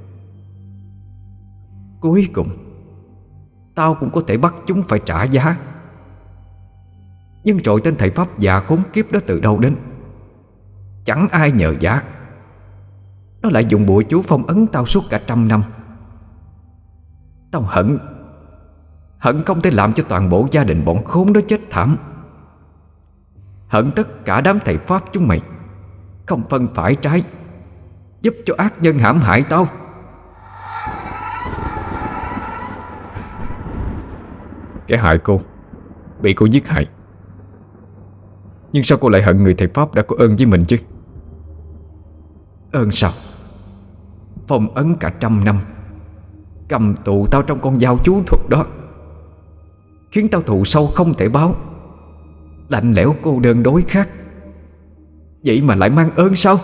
S1: Cuối cùng tao cũng có thể bắt chúng phải trả giá. Nhưng rồi tên thầy pháp già khốn kiếp đó từ đâu đến? Chẳng ai nhờ vả. Nó lại dùng bùa chú phong ấn tao suốt cả 100 năm. Tao hận không thể làm cho toàn bộ gia đình bọn khốn đó chết thảm. Hận tất cả đám thầy pháp chúng mày không phân phải trái, giúp cho ác nhân hãm hại tao.
S2: Kẻ hại cô bị cô giết hại, nhưng sao cô lại hận người thầy pháp đã có ơn với mình chứ?
S1: Ơn sao? Phong ấn cả 100 năm, cầm tù tao trong con dao chú thuật đó, khiến tao thù sâu không thể báo, lạnh lẽo cô đơn đối khác. Vậy mà lại mang ơn sao?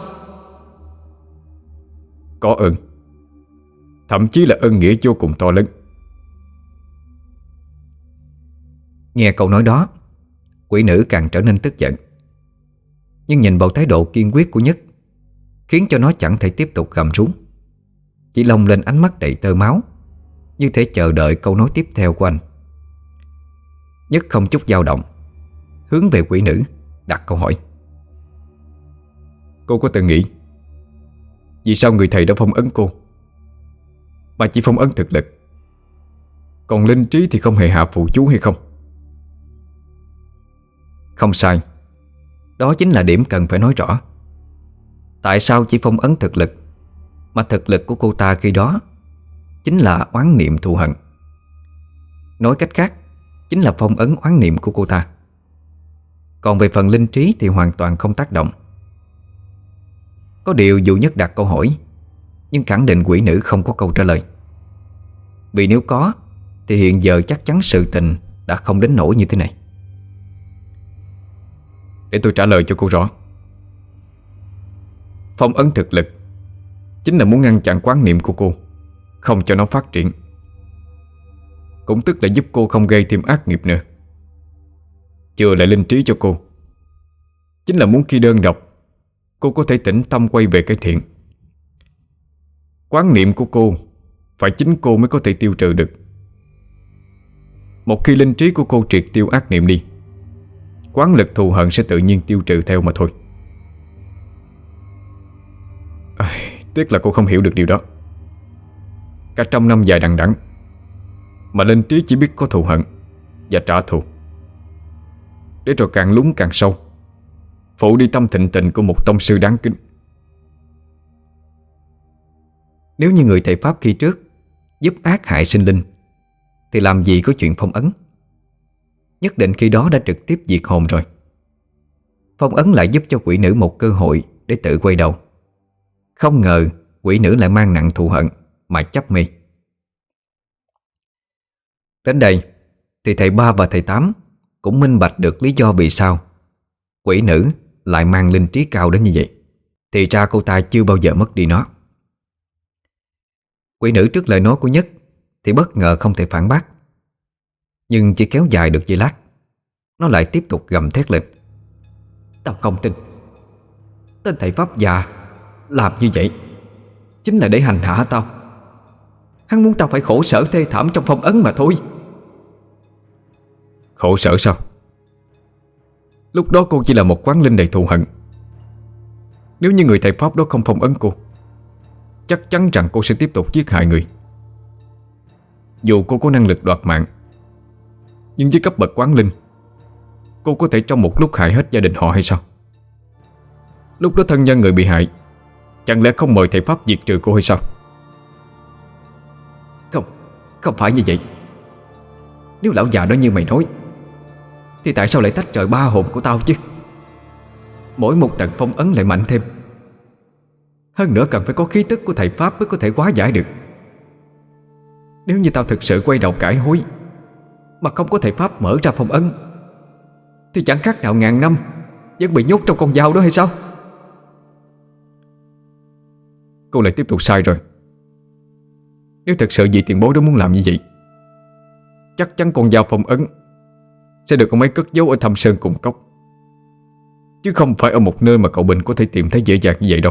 S2: Có ơn, thậm chí là ơn nghĩa vô cùng to lớn.
S1: Nghe câu nói đó, quỷ nữ càng trở nên tức giận. Nhưng nhìn vào thái độ kiên quyết của Nhất, khiến cho nó chẳng thể tiếp tục gầm rú, chỉ lông lên ánh mắt đầy tơ máu, như thể chờ đợi câu nói tiếp theo của anh. Nhất không chút dao động, hướng về quỷ nữ đặt câu hỏi:
S2: Cô có từng nghĩ vì sao người thầy đã phong ấn cô
S3: mà chỉ phong ấn thực lực. Còn linh trí thì không hề hạ phụ chú hay không?
S1: Không sai. Đó chính là điểm cần phải nói rõ. Tại sao chỉ phong ấn thực lực, mà thực lực của cô ta khi đó chính là oán niệm thù hận. Nói cách khác, chính là phong ấn oán niệm của cô ta. Còn về phần linh trí thì hoàn toàn không tác động. Có điều Dụ Nhất đặt câu hỏi, nhưng khẳng định quỷ nữ không có câu trả lời. Vì nếu có thì hiện giờ chắc chắn sự tình đã không đến nỗi như thế này.
S3: Để tôi trả lời cho cô rõ. Phong ấn thực lực chính là muốn ngăn chặn quán niệm của cô, không cho nó phát triển. Cũng tức là giúp cô không gây thêm ác nghiệp nữa. Chừa lại linh trí cho cô, chính là muốn khi đơn độc cô có thể tĩnh tâm quay về cái thiện. Quán niệm của cô phải chính cô mới có thể tiêu trừ được. Một khi linh trí của cô triệt tiêu ác niệm đi, quán lực thù hận sẽ tự nhiên tiêu trừ theo mà thôi. Tiếc là cô không hiểu được điều đó. Cả trăm năm dài đằng đẵng mà linh trí chỉ biết có thù hận và trả thù, để rồi càng lún càng sâu, phụ đi tâm thịnh tình của một tông sư đáng kính.
S1: Nếu như người thầy Pháp khi trước giúp ác hại sinh linh thì làm gì có chuyện phong ấn. Nhất định khi đó đã trực tiếp diệt hồn rồi. Phong ấn lại giúp cho quỷ nữ một cơ hội để tự quay đầu. Không ngờ quỷ nữ lại mang nặng thù hận mà chấp mê. Đến đây thì thầy Ba và thầy Tám cũng minh bạch được lý do vì sao quỷ nữ lại mang linh trí cao đến như vậy. Thì ra cô ta chưa bao giờ mất đi nó. Quỷ nữ trước lời nói của Nhất thì bất ngờ không thể phản bác. Nhưng chỉ kéo dài được giây lát, nó lại tiếp tục gầm thét lên. Tao không tin. Tên thầy Pháp già làm như vậy chính là để hành hạ tao. Hắn muốn tao phải khổ sở thê thảm trong phong ấn mà thôi.
S3: Khổ sở sao? Lúc đó cô chỉ là một quán linh đầy thù hận. Nếu như người thầy Pháp đó không phong ấn cô, chắc chắn rằng cô sẽ tiếp tục giết hại người. Dù cô có năng lực đoạt mạng, nhưng với cấp bậc quán linh, cô có thể trong một lúc hại hết gia đình họ hay sao? Lúc đó thân nhân người bị hại chẳng lẽ không mời thầy Pháp diệt trừ cô hay sao?
S1: Không phải như vậy. Nếu lão già đó như mày nói thì tại sao lại tách rời ba hồn của tao chứ? Mỗi một tầng phong ấn lại mạnh thêm. Hơn nữa cần phải có khí tức của thầy Pháp mới có thể hóa giải được. Nếu như tao thực sự quay đầu cải hối mà không có thầy Pháp mở ra phong ấn thì chẳng khác nào ngàn năm vẫn bị nhốt trong con dao đó hay sao?
S3: Cô lại tiếp tục sai rồi. Nếu thật sự vị tiền bối đó muốn làm như vậy, chắc chắn con dao phong ấn sẽ được ông ấy cất giấu ở thâm sơn cùng cốc, chứ không phải ở một nơi mà cậu Bình có thể tìm thấy dễ dàng như vậy đâu.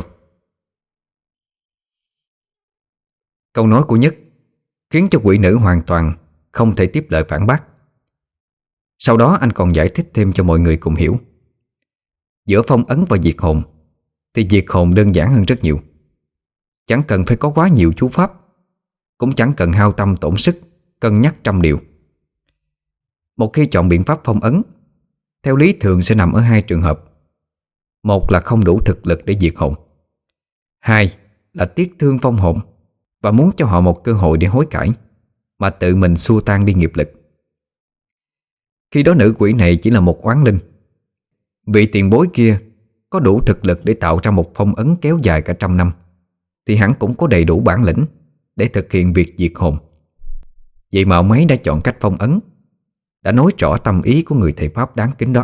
S1: Câu nói của Nhất khiến cho quỷ nữ hoàn toàn không thể tiếp lời phản bác. Sau đó anh còn giải thích thêm cho mọi người cùng hiểu. Giữa phong ấn và diệt hồn thì diệt hồn đơn giản hơn rất nhiều. Chẳng cần phải có quá nhiều chú pháp, cũng chẳng cần hao tâm tổn sức cân nhắc trăm điều. Một khi chọn biện pháp phong ấn, theo lý thường sẽ nằm ở hai trường hợp. Một là không đủ thực lực để diệt hồn, hai là tiếc thương vong hồn và muốn cho họ một cơ hội để hối cải, mà tự mình xua tan đi nghiệp lực. Khi đó nữ quỷ này chỉ là một oán linh. Vị tiền bối kia có đủ thực lực để tạo ra một phong ấn kéo dài cả trăm năm thì hắn cũng có đầy đủ bản lĩnh để thực hiện việc diệt hồn. Vậy mà ông ấy đã chọn cách phong ấn, đã nói rõ tâm ý của người thầy Pháp đáng kính đó.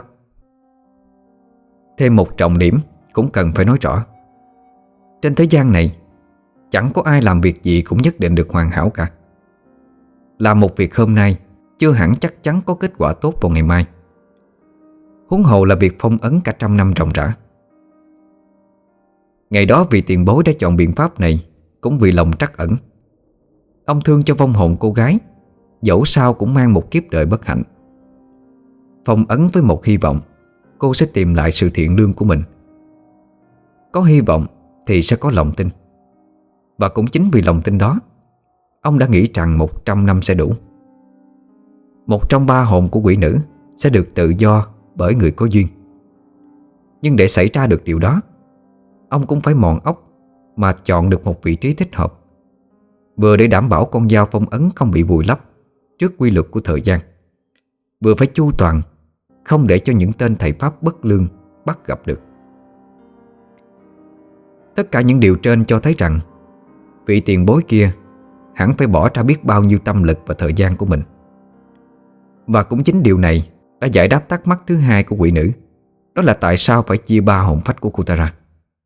S1: Thêm một trọng điểm cũng cần phải nói rõ. Trên thế gian này chẳng có ai làm việc gì cũng nhất định được hoàn hảo cả. Làm một việc hôm nay chưa hẳn chắc chắn có kết quả tốt vào ngày mai. Huống hồ là việc phong ấn cả trăm năm ròng rã. Ngày đó vị tiền bối đã chọn biện pháp này cũng vì lòng trắc ẩn. Ông thương cho vong hồn cô gái, dẫu sao cũng mang một kiếp đời bất hạnh. Phong ấn với một hy vọng cô sẽ tìm lại sự thiện lương của mình. Có hy vọng thì sẽ có lòng tin. Và cũng chính vì lòng tin đó ông đã nghĩ rằng 100 năm sẽ đủ. Một trong ba hồn của quỷ nữ sẽ được tự do bởi người có duyên. Nhưng để xảy ra được điều đó, ông cũng phải mòn óc mà chọn được một vị trí thích hợp, vừa để đảm bảo con dao phong ấn không bị vùi lấp trước quy luật của thời gian, vừa phải chu toàn, không để cho những tên thầy pháp bất lương bắt gặp được. Tất cả những điều trên cho thấy rằng vị tiền bối kia hẳn phải bỏ ra biết bao nhiêu tâm lực và thời gian của mình. Và cũng chính điều này đã giải đáp thắc mắc thứ hai của quỷ nữ, đó là tại sao phải chia ba hồn phách của cô ta ra.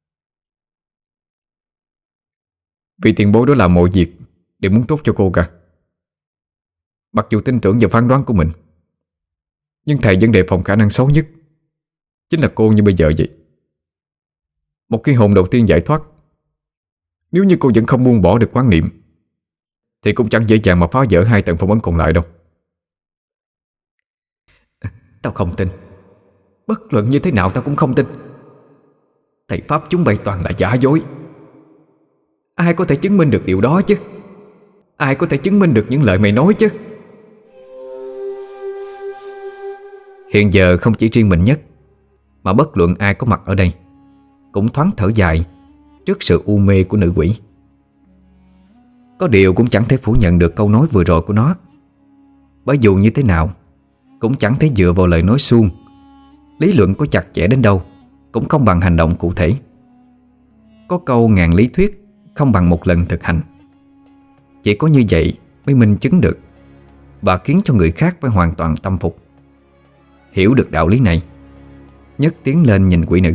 S2: Vị tiền bối đó làm mọi việc đều muốn tốt cho cô cả. Mặc dù tin tưởng vào phán đoán của mình, nhưng thầy vẫn đề phòng khả năng xấu nhất, chính là cô như bây giờ vậy. Một khi hồn đầu tiên giải thoát, nếu như cô vẫn không buông bỏ được quán niệm, thì cũng chẳng dễ dàng mà phá vỡ hai tầng phong ấn còn lại đâu.
S1: Tao không tin. Bất luận như thế nào tao cũng không tin. Thầy pháp chúng bay toàn là giả dối. Ai có thể chứng minh được điều đó chứ? Ai có thể chứng minh được những lời mày nói chứ? Hiện giờ không chỉ riêng mình Nhất, mà bất luận ai có mặt ở đây cũng thoáng thở dài trước sự u mê của nữ quỷ. Có điều cũng chẳng thể phủ nhận được câu nói vừa rồi của nó. Bởi dù như thế nào cũng chẳng thể dựa vào lời nói suông, lý luận có chặt chẽ đến đâu cũng không bằng hành động cụ thể. Có câu ngàn lý thuyết không bằng một lần thực hành. Chỉ có như vậy mới minh chứng được và khiến cho người khác phải hoàn toàn tâm phục. Hiểu được đạo lý này, Nhất tiến lên nhìn quỷ nữ.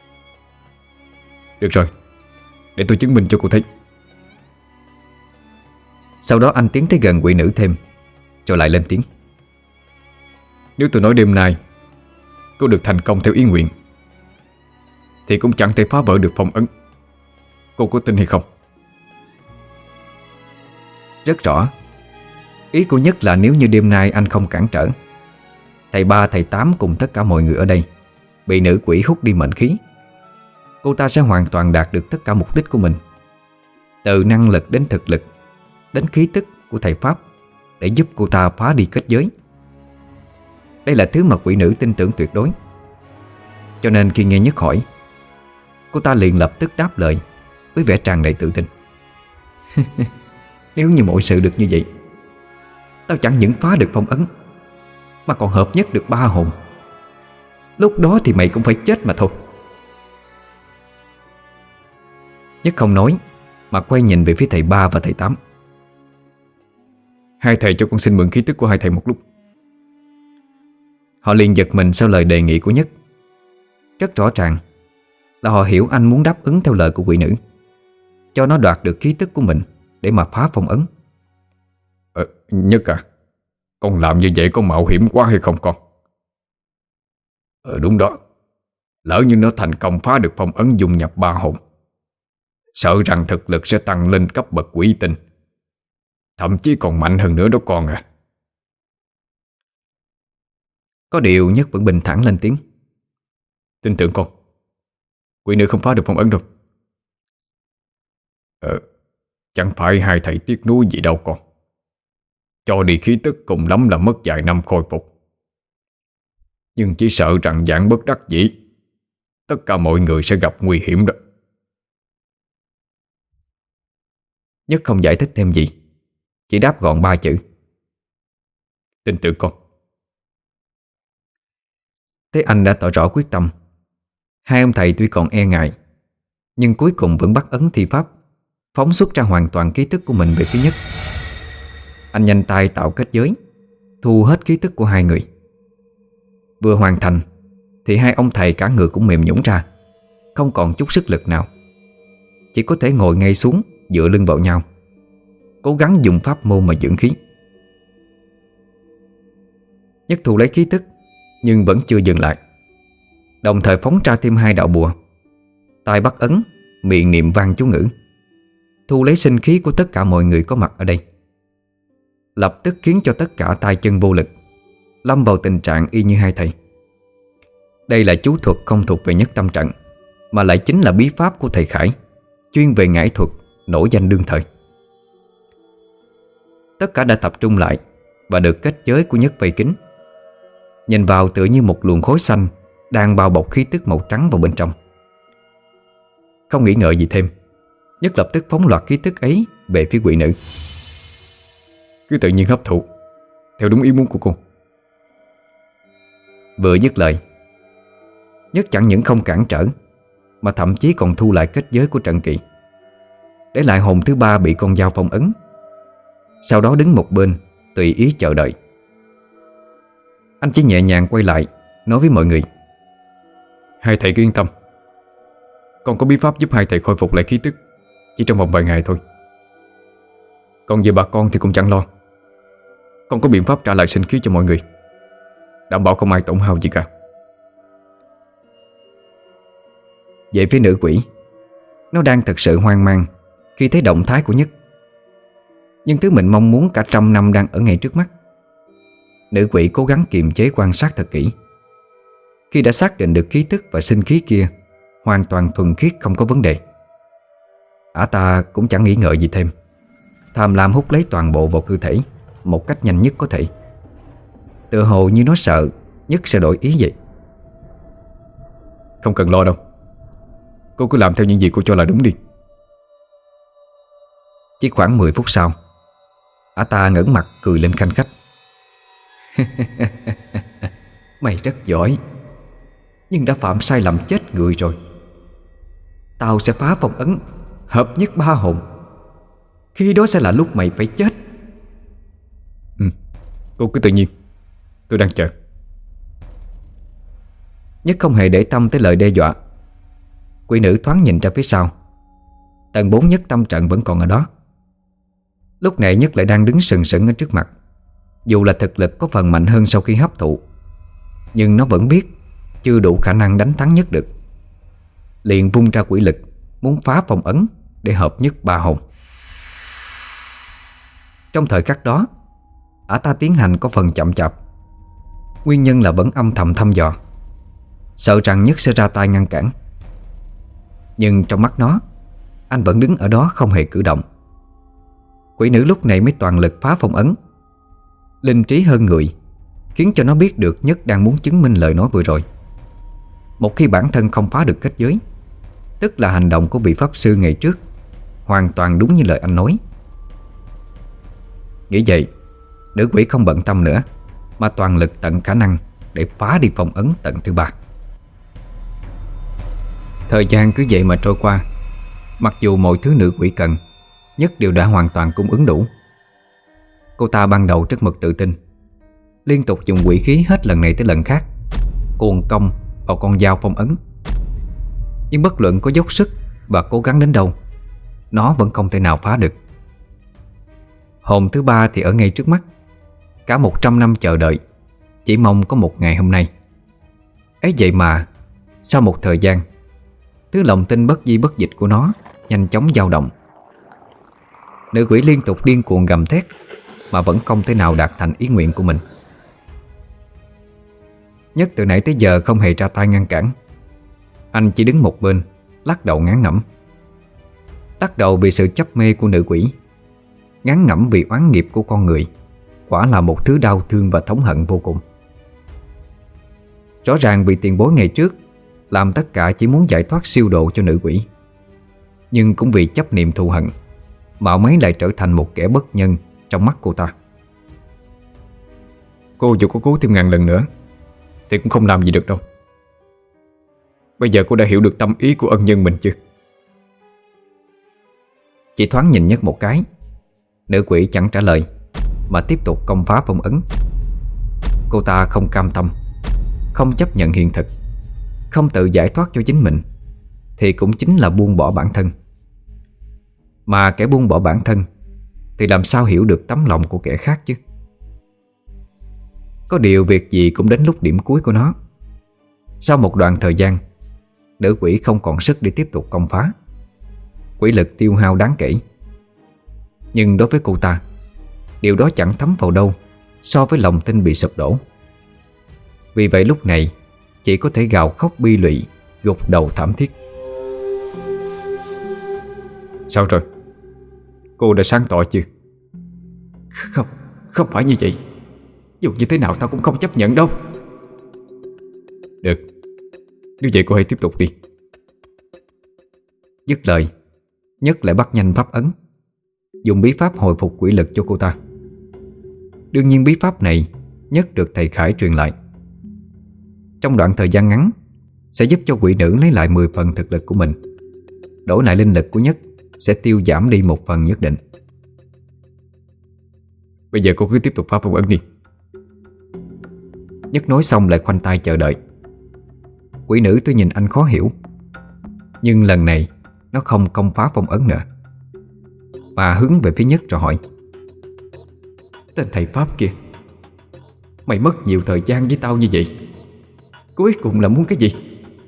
S2: Được rồi, để tôi chứng minh cho cô thấy.
S1: Sau đó anh tiến tới gần quỷ nữ thêm, rồi lại lên tiếng.
S2: Nếu tôi nói đêm nay cô được thành công theo ý nguyện, thì cũng chẳng thể phá vỡ được phong ấn. Cô có tin hay không?
S1: Rất rõ. Ý của Nhất là nếu như đêm nay anh không cản trở, thầy Ba, thầy Tám cùng tất cả mọi người ở đây bị nữ quỷ hút đi mệnh khí, cô ta sẽ hoàn toàn đạt được tất cả mục đích của mình, từ năng lực đến thực lực, đến khí tức của thầy Pháp, để giúp cô ta phá đi kết giới. Đây là thứ mà quỷ nữ tin tưởng tuyệt đối. Cho nên khi nghe Nhất hỏi, cô ta liền lập tức đáp lời với vẻ tràn đầy tự tin. Nếu như mọi sự được như vậy, tao chẳng những phá được phong ấn, mà còn hợp nhất được ba hồn. Lúc đó thì mày cũng phải chết mà thôi. Nhất không nói, mà quay nhìn về phía thầy Ba và thầy Tám.
S2: Hai thầy cho con xin mượn khí tức của hai thầy một lúc.
S1: Họ liền giật mình sau lời đề nghị của Nhất. Rất rõ ràng là họ hiểu anh muốn đáp ứng theo lời của quỷ nữ, cho nó đoạt được khí tức của mình để mà phá phong ấn.
S2: Nhất à, con làm như vậy có mạo hiểm quá hay không con? Đúng đó. Lỡ như nó thành công phá được phong ấn dung nhập ba hồn, sợ rằng thực lực sẽ tăng lên cấp bậc quỷ tinh, thậm chí còn mạnh hơn nữa đó con à.
S1: Có điều Nhất vẫn bình thản lên tiếng.
S2: Tin tưởng con, quỷ nữ không phá được phong ấn đâu. Chẳng phải hai thầy tiếc nuối gì đâu con. Cho đi khí tức cùng lắm là mất vài năm khôi phục, nhưng chỉ sợ rằng dạng bất đắc dĩ, tất cả mọi người sẽ gặp nguy hiểm đó.
S1: Nhất không giải thích thêm gì, chỉ đáp gọn ba chữ:
S2: tin tưởng con.
S1: Thế anh đã tỏ rõ quyết tâm. Hai ông thầy tuy còn e ngại, nhưng cuối cùng vẫn bắt ấn thi pháp, phóng xuất ra hoàn toàn khí tức của mình về phía Nhất. Anh nhanh tay tạo kết giới, thu hết khí tức của hai người. Vừa hoàn thành thì hai ông thầy cả người cũng mềm nhũn ra, không còn chút sức lực nào, chỉ có thể ngồi ngay xuống dựa lưng vào nhau, cố gắng dùng pháp môn mà dưỡng khí. Nhất thu lấy khí tức, nhưng vẫn chưa dừng lại, đồng thời phóng ra thêm hai đạo bùa. tay bắt ấn, miệng niệm vang chú ngữ, thu lấy sinh khí của tất cả mọi người có mặt ở đây, lập tức khiến cho tất cả tay chân vô lực, lâm vào tình trạng y như hai thầy. Đây là chú thuật không thuộc về nhất tâm trận, mà lại chính là bí pháp của thầy Khải, chuyên về ngải thuật, nổi danh đương thời. Tất cả đã tập trung lại và được kết giới của Nhất vây kín. Nhìn vào tựa như một luồng khối xanh đang bao bọc khí tức màu trắng vào bên trong. Không nghĩ ngợi gì thêm, Nhất lập tức phóng loạt khí tức ấy về phía quỷ nữ.
S3: Cứ tự nhiên hấp thụ theo đúng ý muốn của cô.
S1: Vừa dứt lời, Nhất chẳng những không cản trở, mà thậm chí còn thu lại kết giới của Trần Kỵ, để lại hồn thứ ba bị con dao phong ấn. Sau đó đứng một bên tùy ý chờ đợi. Anh chỉ nhẹ nhàng quay lại nói với mọi người:
S3: Hai thầy cứ yên tâm, con có bí pháp giúp hai thầy khôi phục lại khí tức chỉ trong vòng vài ngày thôi. Còn về bà con thì cũng chẳng lo, con có biện pháp trả lại sinh khí cho mọi người, đảm bảo không ai tổn hao gì cả.
S1: Về phía nữ quỷ, nó đang thật sự hoang mang khi thấy động thái của Nhất. Nhưng thứ mình mong muốn cả trăm năm đang ở ngay trước mắt. Nữ quỷ cố gắng kiềm chế quan sát thật kỹ. Khi đã xác định được khí tức và sinh khí kia hoàn toàn thuần khiết không có vấn đề, ả ta cũng chẳng nghĩ ngợi gì thêm, tham lam hút lấy toàn bộ vào cơ thể một cách nhanh nhất có thể. Tựa hồ như nó sợ Nhất sẽ đổi ý vậy.
S3: Không cần lo đâu, cô cứ làm theo những gì cô cho là đúng đi.
S1: Chỉ khoảng 10 phút sau, ả ta ngẩng mặt cười lên khanh khách. Mày rất giỏi, nhưng đã phạm sai lầm chết người rồi. Tao sẽ phá phong ấn, hợp nhất ba hồn. Khi đó sẽ là lúc mày phải chết.
S3: Cô cứ tự nhiên, tôi đang chờ.
S1: Nhất không hề để tâm tới lời đe dọa. Quỷ nữ thoáng nhìn ra phía sau. Tầng 4 Nhất tâm trận vẫn còn ở đó. Lúc này Nhất lại đang đứng sừng sững ở trước mặt. Dù là thực lực có phần mạnh hơn sau khi hấp thụ, nhưng nó vẫn biết chưa đủ khả năng đánh thắng Nhất được. Liền vung ra quỷ lực muốn phá phong ấn để hợp nhất ba hồn. Trong thời khắc đó, ả ta tiến hành có phần chậm chạp. Nguyên nhân là vẫn âm thầm thăm dò, sợ rằng Nhất sẽ ra tay ngăn cản. Nhưng trong mắt nó, anh vẫn đứng ở đó không hề cử động. Quỷ nữ lúc này mới toàn lực phá phong ấn. Linh trí hơn người, khiến cho nó biết được Nhất đang muốn chứng minh lời nói vừa rồi. Một khi bản thân không phá được kết giới, tức là hành động của vị pháp sư ngày trước hoàn toàn đúng như lời anh nói. Nghĩ vậy, nữ quỷ không bận tâm nữa, mà toàn lực tận khả năng để phá đi phong ấn tận thứ ba. Thời gian cứ vậy mà trôi qua. Mặc dù mọi thứ nữ quỷ cần, Nhất đều đã hoàn toàn cung ứng đủ. Cô ta ban đầu rất mực tự tin, liên tục dùng quỷ khí hết lần này tới lần khác, cuồng công vào con dao phong ấn. Nhưng bất luận có dốc sức và cố gắng đến đâu, nó vẫn không thể nào phá được. Hồn thứ ba thì ở ngay trước mắt. Cả 100 năm chờ đợi, chỉ mong có một ngày hôm nay. Ấy vậy mà sau một thời gian, thứ lòng tin bất di bất dịch của nó nhanh chóng dao động. Nữ quỷ liên tục điên cuồng gầm thét, mà vẫn không thể nào đạt thành ý nguyện của mình. Nhất từ nãy tới giờ không hề ra tay ngăn cản. Anh chỉ đứng một bên, lắc đầu ngán ngẩm. Lắc đầu vì sự chấp mê của nữ quỷ, ngán ngẩm vì oán nghiệp của con người. Quả là một thứ đau thương và thống hận vô cùng. Rõ ràng vì tiền bối ngày trước làm tất cả chỉ muốn giải thoát siêu độ cho nữ quỷ, nhưng cũng vì chấp niệm thù hận mà ông ấy lại trở thành một kẻ bất nhân trong mắt cô ta.
S3: Cô dù có cố thêm ngàn lần nữa thì cũng không làm gì được đâu. Bây giờ cô đã hiểu được tâm ý của ân nhân mình chưa?
S1: Chỉ thoáng nhìn Nhất một cái, nữ quỷ chẳng trả lời mà tiếp tục công phá phong ấn. Cô ta không cam tâm, không chấp nhận hiện thực, không tự giải thoát cho chính mình, thì cũng chính là buông bỏ bản thân. Mà kẻ buông bỏ bản thân thì làm sao hiểu được tấm lòng của kẻ khác chứ? Có điều việc gì cũng đến lúc điểm cuối của nó. Sau một đoạn thời gian, nữ quỷ không còn sức để tiếp tục công phá. Quỷ lực tiêu hao đáng kể. Nhưng đối với cô ta, điều đó chẳng thấm vào đâu so với lòng tin bị sụp đổ. Vì vậy lúc này chỉ có thể gào khóc bi lụy, gục đầu thảm thiết.
S3: Sao rồi? Cô đã sáng tỏ chưa? Không, không phải như vậy. Dù như thế nào tao cũng không chấp nhận đâu.
S2: Được, nếu vậy cô hãy tiếp tục đi.
S1: Dứt lời, Nhất lại bắt nhanh pháp ấn, dùng bí pháp hồi phục quỷ lực cho cô ta. Đương nhiên bí pháp này Nhất được thầy Khải truyền lại. Trong đoạn thời gian ngắn sẽ giúp cho quỷ nữ lấy lại 10 phần thực lực của mình. Đổi lại linh lực của Nhất sẽ tiêu giảm đi một phần nhất định.
S2: Bây giờ cô cứ tiếp tục phá phong ấn đi.
S1: Nhất nói xong lại khoanh tay chờ đợi. Quỷ nữ tôi nhìn anh khó hiểu, nhưng lần này nó không công phá phong ấn nữa, mà hướng về phía Nhất rồi hỏi:
S3: Tên thầy Pháp kia, mày mất nhiều thời gian với tao như vậy, cuối cùng là muốn cái gì?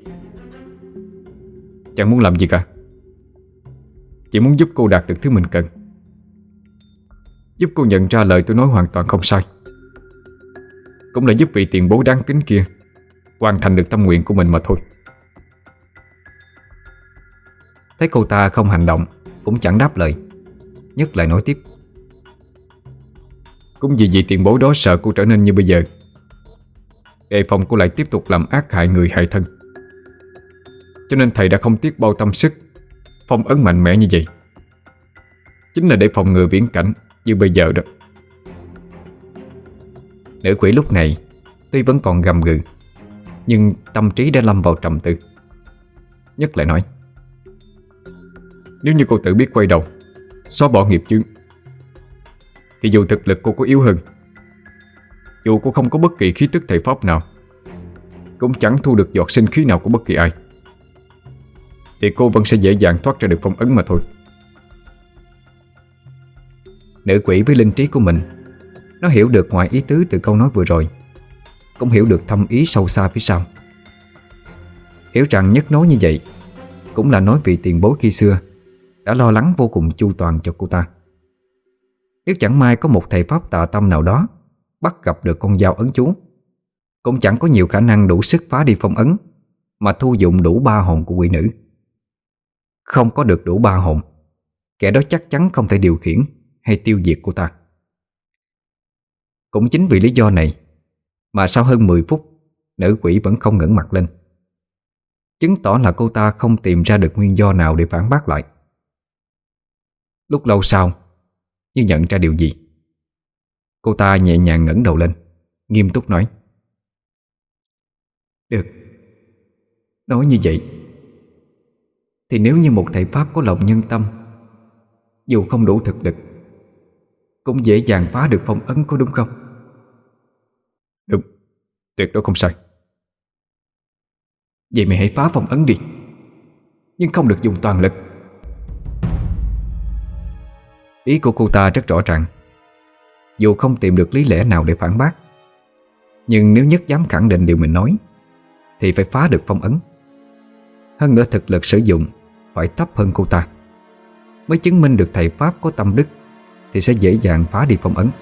S2: Chẳng muốn làm gì cả, chỉ muốn giúp cô đạt được thứ mình cần, giúp cô nhận ra lời tôi nói hoàn toàn không sai, cũng là giúp vị tiền bối đáng kính kia hoàn thành được tâm nguyện của mình mà thôi.
S1: Thấy cô ta không hành động, cũng chẳng đáp lời, Nhất lại nói tiếp:
S2: Cũng vì vị tiền bối đó sợ cô trở nên như bây giờ, đề phòng cô lại tiếp tục làm ác hại người hại thân, cho nên thầy đã không tiếc bao tâm sức phong ấn mạnh mẽ như vậy, chính là để phòng ngừa viễn cảnh như bây giờ đó.
S1: Nữ quỷ lúc này tuy vẫn còn gầm gừ, nhưng tâm trí đã lâm vào trầm tư. Nhất lại nói:
S2: Nếu như cô tự biết quay đầu, xóa bỏ nghiệp chướng, thì dù thực lực cô có yếu hơn, dù cô không có bất kỳ khí tức thầy pháp nào, cũng chẳng thu được giọt sinh khí nào của bất kỳ ai, thì cô vẫn sẽ dễ dàng thoát ra được phong ấn mà thôi.
S1: Nữ quỷ với linh trí của mình, nó hiểu được ngoài ý tứ từ câu nói vừa rồi, cũng hiểu được thâm ý sâu xa phía sau. Hiểu rằng Nhất nói như vậy cũng là nói vị tiền bối khi xưa đã lo lắng vô cùng chu toàn cho cô ta. Nếu chẳng may có một thầy pháp tà tâm nào đó bắt gặp được con dao ấn chú, cũng chẳng có nhiều khả năng đủ sức phá đi phong ấn mà thu dụng đủ 3 hồn của quỷ nữ. Không có được đủ 3 hồn, kẻ đó chắc chắn không thể điều khiển hay tiêu diệt cô ta. Cũng chính vì lý do này mà sau hơn 10 phút, nữ quỷ vẫn không ngẩng mặt lên, chứng tỏ là cô ta không tìm ra được nguyên do nào để phản bác lại. Lúc lâu sau, như nhận ra điều gì, cô ta nhẹ nhàng ngẩng đầu lên, nghiêm túc nói: Được, nói như vậy thì nếu như một thầy pháp có lòng nhân tâm, dù không đủ thực lực, cũng dễ dàng phá được phong ấn, có đúng không?
S2: Đúng, tuyệt đối không sai.
S3: Vậy mày hãy phá phong ấn đi, nhưng không được dùng toàn lực.
S1: Ý của cô ta rất rõ ràng. Dù không tìm được lý lẽ nào để phản bác, nhưng nếu Nhất dám khẳng định điều mình nói thì phải phá được phong ấn. Hơn nữa thực lực sử dụng phải thấp hơn cô ta, mới chứng minh được thầy pháp có tâm đức thì sẽ dễ dàng phá đi phong ấn.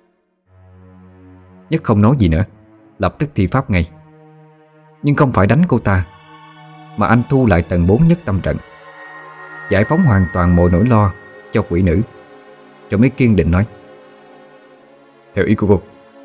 S1: Nhất không nói gì nữa, lập tức thi pháp ngay. Nhưng không phải đánh cô ta, mà anh thu lại tầng 4 nhất tâm trận, giải phóng hoàn toàn mọi nỗi lo cho quỷ nữ, rồi mới kiên định nói:
S2: Theo ý của cô,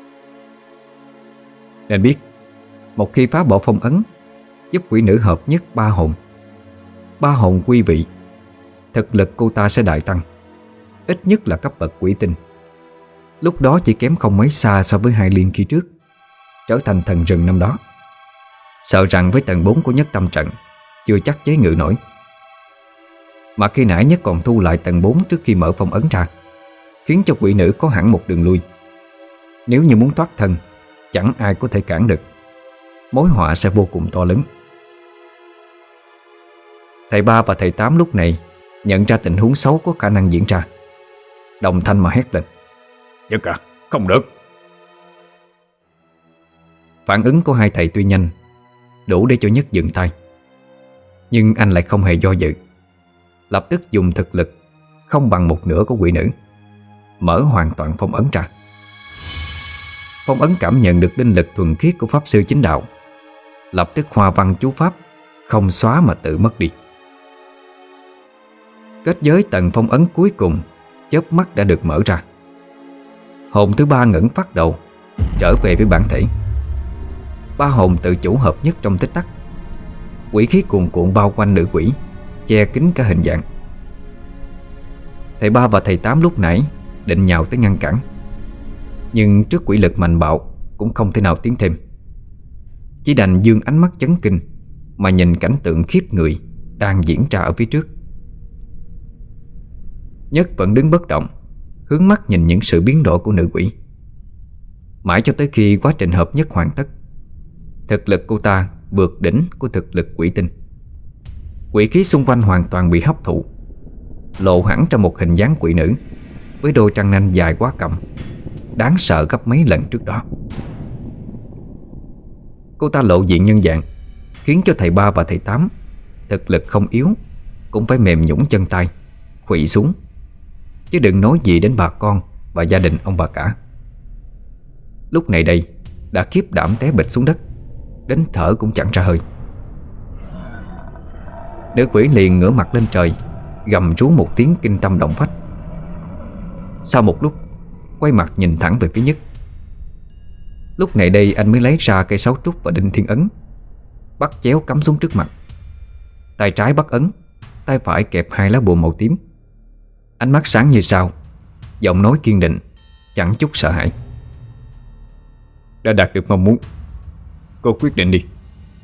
S1: Nên biết, một khi phá bỏ phong ấn, giúp quỷ nữ hợp nhất 3 hồn, 3 hồn quy vị, thực lực cô ta sẽ đại tăng, ít nhất là cấp bậc quỷ tinh. Lúc đó chỉ kém không mấy xa so với Hai Liên khi trước, trở thành thần rừng năm đó. Sợ rằng với tầng 4 của nhất tâm trận chưa chắc chế ngự nổi. Mà khi nãy Nhất còn thu lại tầng 4 trước khi mở phong ấn ra, khiến cho quỷ nữ có hẳn một đường lui. Nếu như muốn thoát thân, chẳng ai có thể cản được, mối họa sẽ vô cùng to lớn. Thầy Ba và thầy Tám lúc này nhận ra tình huống xấu có khả năng diễn ra, đồng thanh mà hét lên:
S2: Nhất à, không được.
S1: Phản ứng của hai thầy tuy nhanh, đủ để cho Nhất dừng tay, nhưng anh lại không hề do dự, lập tức dùng thực lực không bằng một nửa của quỷ nữ, mở hoàn toàn phong ấn ra. Phong ấn cảm nhận được linh lực thuần khiết của pháp sư chính đạo, lập tức hoa văn chú pháp không xóa mà tự mất đi. Kết giới tầng phong ấn cuối cùng chớp mắt đã được mở ra. Hồn thứ ba ngẩng phát đầu, trở về với bản thể. Ba hồn tự chủ hợp nhất trong tích tắc. Quỷ khí cuồn cuộn bao quanh nữ quỷ, che kín cả hình dạng. Thầy Ba và thầy Tám lúc nãy định nhào tới ngăn cản, nhưng trước quỷ lực mạnh bạo cũng không thể nào tiến thêm. Chỉ đành dương ánh mắt chấn kinh mà nhìn cảnh tượng khiếp người đang diễn ra ở phía trước. Nhất vẫn đứng bất động, hướng mắt nhìn những sự biến đổi của nữ quỷ. Mãi cho tới khi quá trình hợp nhất hoàn tất, thực lực cô ta vượt đỉnh của thực lực quỷ tinh. Quỷ khí xung quanh hoàn toàn bị hấp thụ, lộ hẳn ra một hình dáng quỷ nữ với đôi răng nanh dài quá cầm, đáng sợ gấp mấy lần trước đó. Cô ta lộ diện nhân dạng, khiến cho thầy Ba và thầy Tám, thực lực không yếu, cũng phải mềm nhũn chân tay, khuỵu xuống. Chứ đừng nói gì đến bà con và gia đình ông bà cả. Lúc này đây đã khiếp đảm té bịch xuống đất, đến thở cũng chẳng ra hơi. Nữ quỷ liền ngửa mặt lên trời, gầm rú một tiếng kinh tâm động phách. Sau một lúc, quay mặt nhìn thẳng về phía Nhất. Lúc này đây anh mới lấy ra cây sáo trúc và đinh thiên ấn, bắt chéo cắm xuống trước mặt. Tay trái bắt ấn, tay phải kẹp hai lá bùa màu tím. Ánh mắt sáng như sao, giọng nói kiên định, chẳng chút sợ hãi.
S2: Đã đạt được mong muốn, cô quyết định đi.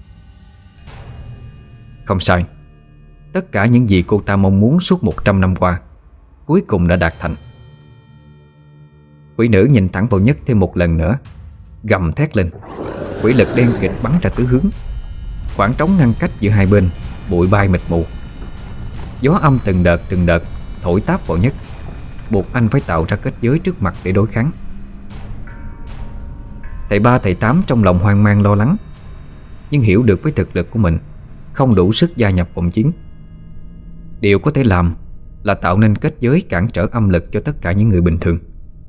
S1: Không sai. Tất cả những gì cô ta mong muốn suốt 100 năm qua cuối cùng đã đạt thành. Quỷ nữ nhìn thẳng vào Nhất thêm một lần nữa, gầm thét lên. Quỷ lực đen kịt bắn ra tứ hướng, khoảng trống ngăn cách giữa hai bên, bụi bay mịt mù. Gió âm từng đợt thổi táp vào Nhất, buộc anh phải tạo ra kết giới trước mặt để đối kháng. Thầy Ba thầy Tám trong lòng hoang mang lo lắng, nhưng hiểu được với thực lực của mình không đủ sức gia nhập vòng chiến. Điều có thể làm là tạo nên kết giới cản trở âm lực cho tất cả những người bình thường.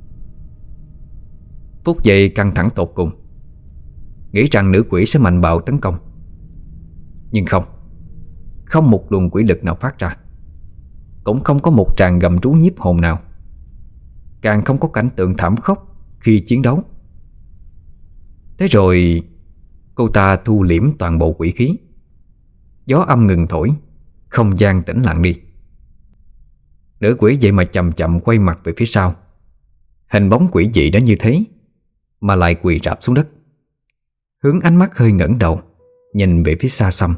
S1: Phút giây căng thẳng tột cùng, nghĩ rằng nữ quỷ sẽ mạnh bạo tấn công. Nhưng không một luồng quỷ lực nào phát ra, cũng không có một tràng gầm rú nhiếp hồn nào, càng không có cảnh tượng thảm khốc khi chiến đấu. Thế rồi cô ta thu liễm toàn bộ quỷ khí. Gió âm ngừng thổi, không gian tĩnh lặng đi. Nữ quỷ vậy mà chậm chậm quay mặt về phía sau. Hình bóng quỷ dị đã như thế mà lại quỳ rạp xuống đất, hướng ánh mắt hơi ngẩng đầu nhìn về phía xa xăm.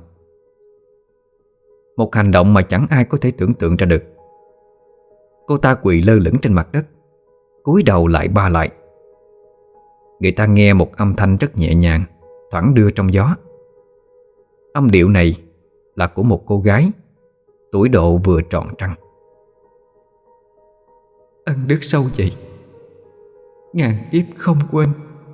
S1: Một hành động mà chẳng ai có thể tưởng tượng ra được. Cô ta quỳ lơ lửng trên mặt đất, cúi đầu lại ba lại. Người ta nghe một âm thanh rất nhẹ nhàng thoảng đưa trong gió. Âm điệu này là của một cô gái tuổi độ vừa tròn trăng. Ân đức sâu dày, ngàn kiếp không quên.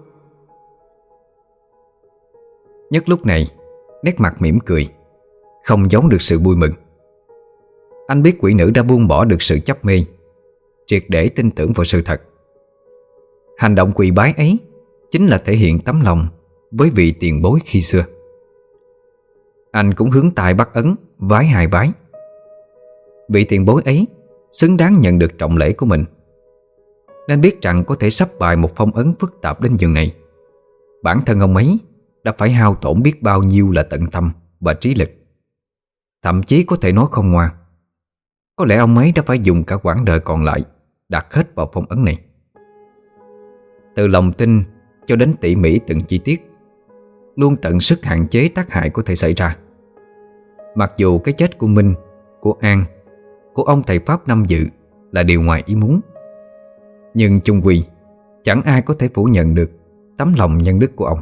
S1: Nhất lúc này, nét mặt mỉm cười, không giấu được sự vui mừng. Anh biết quỷ nữ đã buông bỏ được sự chấp mê, triệt để tin tưởng vào sự thật. Hành động quỳ bái ấy chính là thể hiện tấm lòng với vị tiền bối khi xưa. Anh cũng hướng tay bắt ấn, vái hai vái. Vị tiền bối ấy xứng đáng nhận được trọng lễ của mình, nên biết rằng có thể sắp bài một phong ấn phức tạp đến nhường này, bản thân ông ấy đã phải hao tổn biết bao nhiêu là tận tâm và trí lực. Thậm chí có thể nói không ngoa, có lẽ ông ấy đã phải dùng cả quãng đời còn lại đặt hết vào phong ấn này. Từ lòng tin cho đến tỉ mỉ từng chi tiết, luôn tận sức hạn chế tác hại có thể xảy ra. Mặc dù cái chết của Minh, của An, của ông thầy Pháp Năm Dự là điều ngoài ý muốn, nhưng chung quy chẳng ai có thể phủ nhận được tấm lòng nhân đức của ông.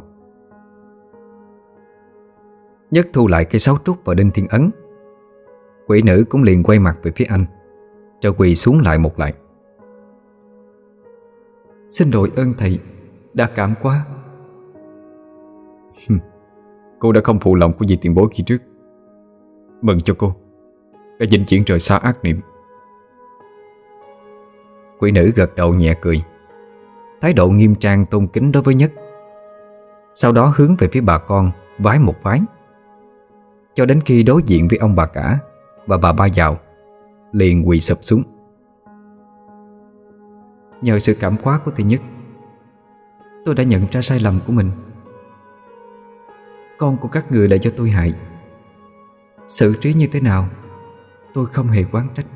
S1: Nhất thu lại cây sáo trúc và đinh thiên ấn. Quỷ nữ cũng liền quay mặt về phía anh, rồi quỳ xuống lại một lại. Xin đội ơn thầy, đã cảm quá.
S2: Cô đã không phụ lòng của vị tiền bối khi trước. Mừng cho cô đã vĩnh viễn rời xa ác niệm.
S1: Quỷ nữ gật đầu nhẹ cười, thái độ nghiêm trang tôn kính đối với Nhất. Sau đó hướng về phía bà con vái một vái, cho đến khi đối diện với ông bà cả và bà Ba Dạo, liền quỳ sụp xuống. Nhờ sự cảm hóa của thầy Nhất, tôi đã nhận ra sai lầm của mình. Con của các người là do tôi hại. Xử trí như thế nào tôi không hề oán trách.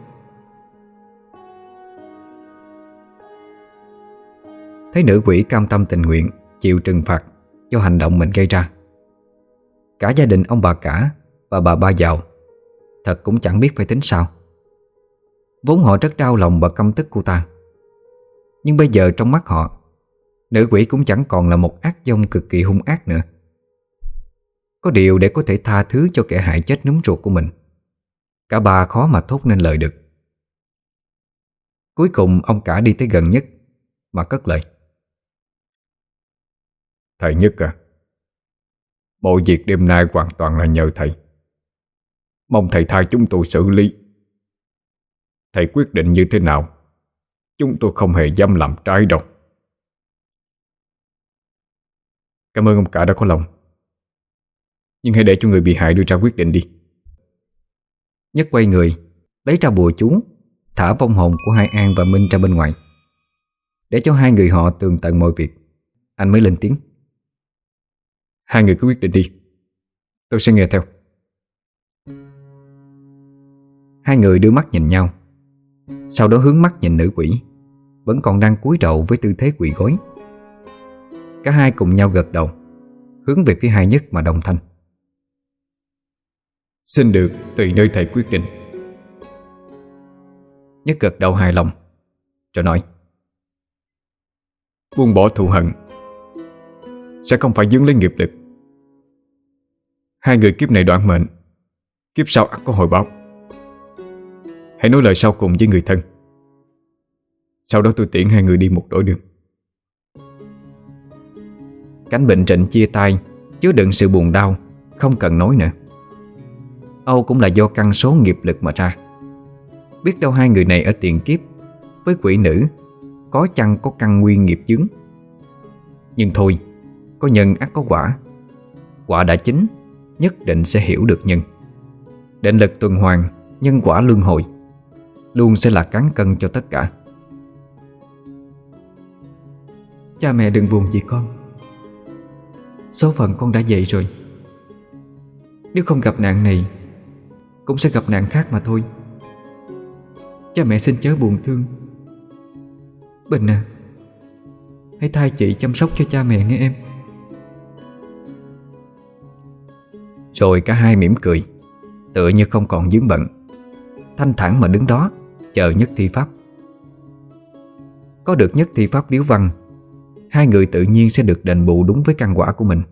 S1: Thấy nữ quỷ cam tâm tình nguyện chịu trừng phạt do hành động mình gây ra, cả gia đình ông bà cả và bà ba giàu thật cũng chẳng biết phải tính sao. Vốn họ rất đau lòng và căm tức cô ta, nhưng bây giờ trong mắt họ, nữ quỷ cũng chẳng còn là một ác dông cực kỳ hung ác nữa. Có điều để có thể tha thứ cho kẻ hại chết núm ruột của mình, cả ba khó mà thốt nên lời được. Cuối cùng ông cả đi tới gần Nhất mà cất lời:
S2: Thầy Nhất à, mọi việc đêm nay hoàn toàn là nhờ thầy. Mong thầy thay chúng tôi xử lý. Thầy quyết định như thế nào, chúng tôi không hề dám làm trái đâu.
S3: Cảm ơn ông cả đã có lòng, nhưng hãy để cho người bị hại đưa ra quyết định đi.
S1: Nhất quay người lấy ra bùa chú, thả vong hồn của hai An và Minh ra bên ngoài. Để cho hai người họ tường tận mọi việc, anh mới lên tiếng:
S3: Hai người cứ quyết định đi, tôi sẽ nghe theo.
S1: Hai người đưa mắt nhìn nhau, sau đó hướng mắt nhìn nữ quỷ vẫn còn đang cúi đầu với tư thế quỳ gối. Cả hai cùng nhau gật đầu, hướng về phía hai Nhất mà đồng thanh:
S3: Xin được tùy nơi thầy quyết định.
S1: Nhất gật đầu hài lòng rồi nói:
S3: Buông bỏ thù hận sẽ không phải dướng lấy nghiệp lực. Hai người kiếp này đoạn mệnh, kiếp sau ắt có hồi báo. Hãy nói lời sau cùng với người thân, sau đó tôi tiễn hai người đi một đổi đường.
S1: Cảnh bệnh trịnh chia tay chứa đựng sự buồn đau không cần nói nữa. Âu cũng là do căn số nghiệp lực mà ra. Biết đâu hai người này ở tiền kiếp với quỷ nữ có chăng có căn nguyên nghiệp chướng. Nhưng thôi, có nhân ắt có quả. Quả đã chín, nhất định sẽ hiểu được nhân. Định lực tuần hoàn, nhân quả luân hồi luôn sẽ là cán cân cho tất cả. Cha mẹ đừng buồn vì con. Số phận con đã vậy rồi. Nếu không gặp nạn này, cũng sẽ gặp nạn khác mà thôi. Cha mẹ xin chớ buồn thương. Bình à, hãy thay chị chăm sóc cho cha mẹ nghe em. Rồi cả hai mỉm cười, tựa như không còn vướng bận, thanh thản mà đứng đó chờ Nhất thi pháp. Có được Nhất thi pháp điếu văn, hai người tự nhiên sẽ được đền bù đúng với căn quả của mình.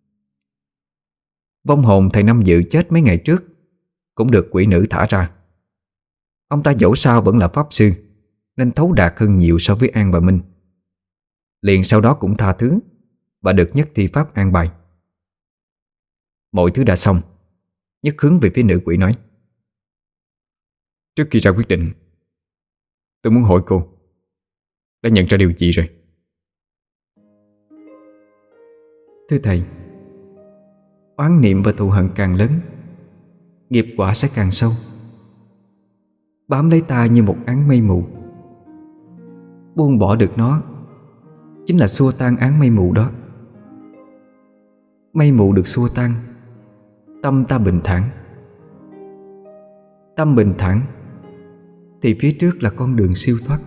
S1: Vong hồn thầy Năm Dự chết mấy ngày trước cũng được quỷ nữ thả ra. Ông ta dẫu sao vẫn là pháp sư, nên thấu đạt hơn nhiều so với An và Minh. Liền sau đó cũng tha thứ và được Nhất thi pháp an bài. Mọi thứ đã xong, Nhất hướng về phía nữ quỷ nói:
S3: Trước khi ra quyết định, tôi muốn hỏi cô đã nhận ra điều gì rồi?
S1: Thưa thầy, oán niệm và thù hận càng lớn, nghiệp quả sẽ càng sâu, bám lấy ta như một áng mây mù. Buông bỏ được nó chính là xua tan áng mây mù đó. Mây mù được xua tan, tâm ta bình thản. Tâm bình thản thì phía trước là con đường siêu thoát.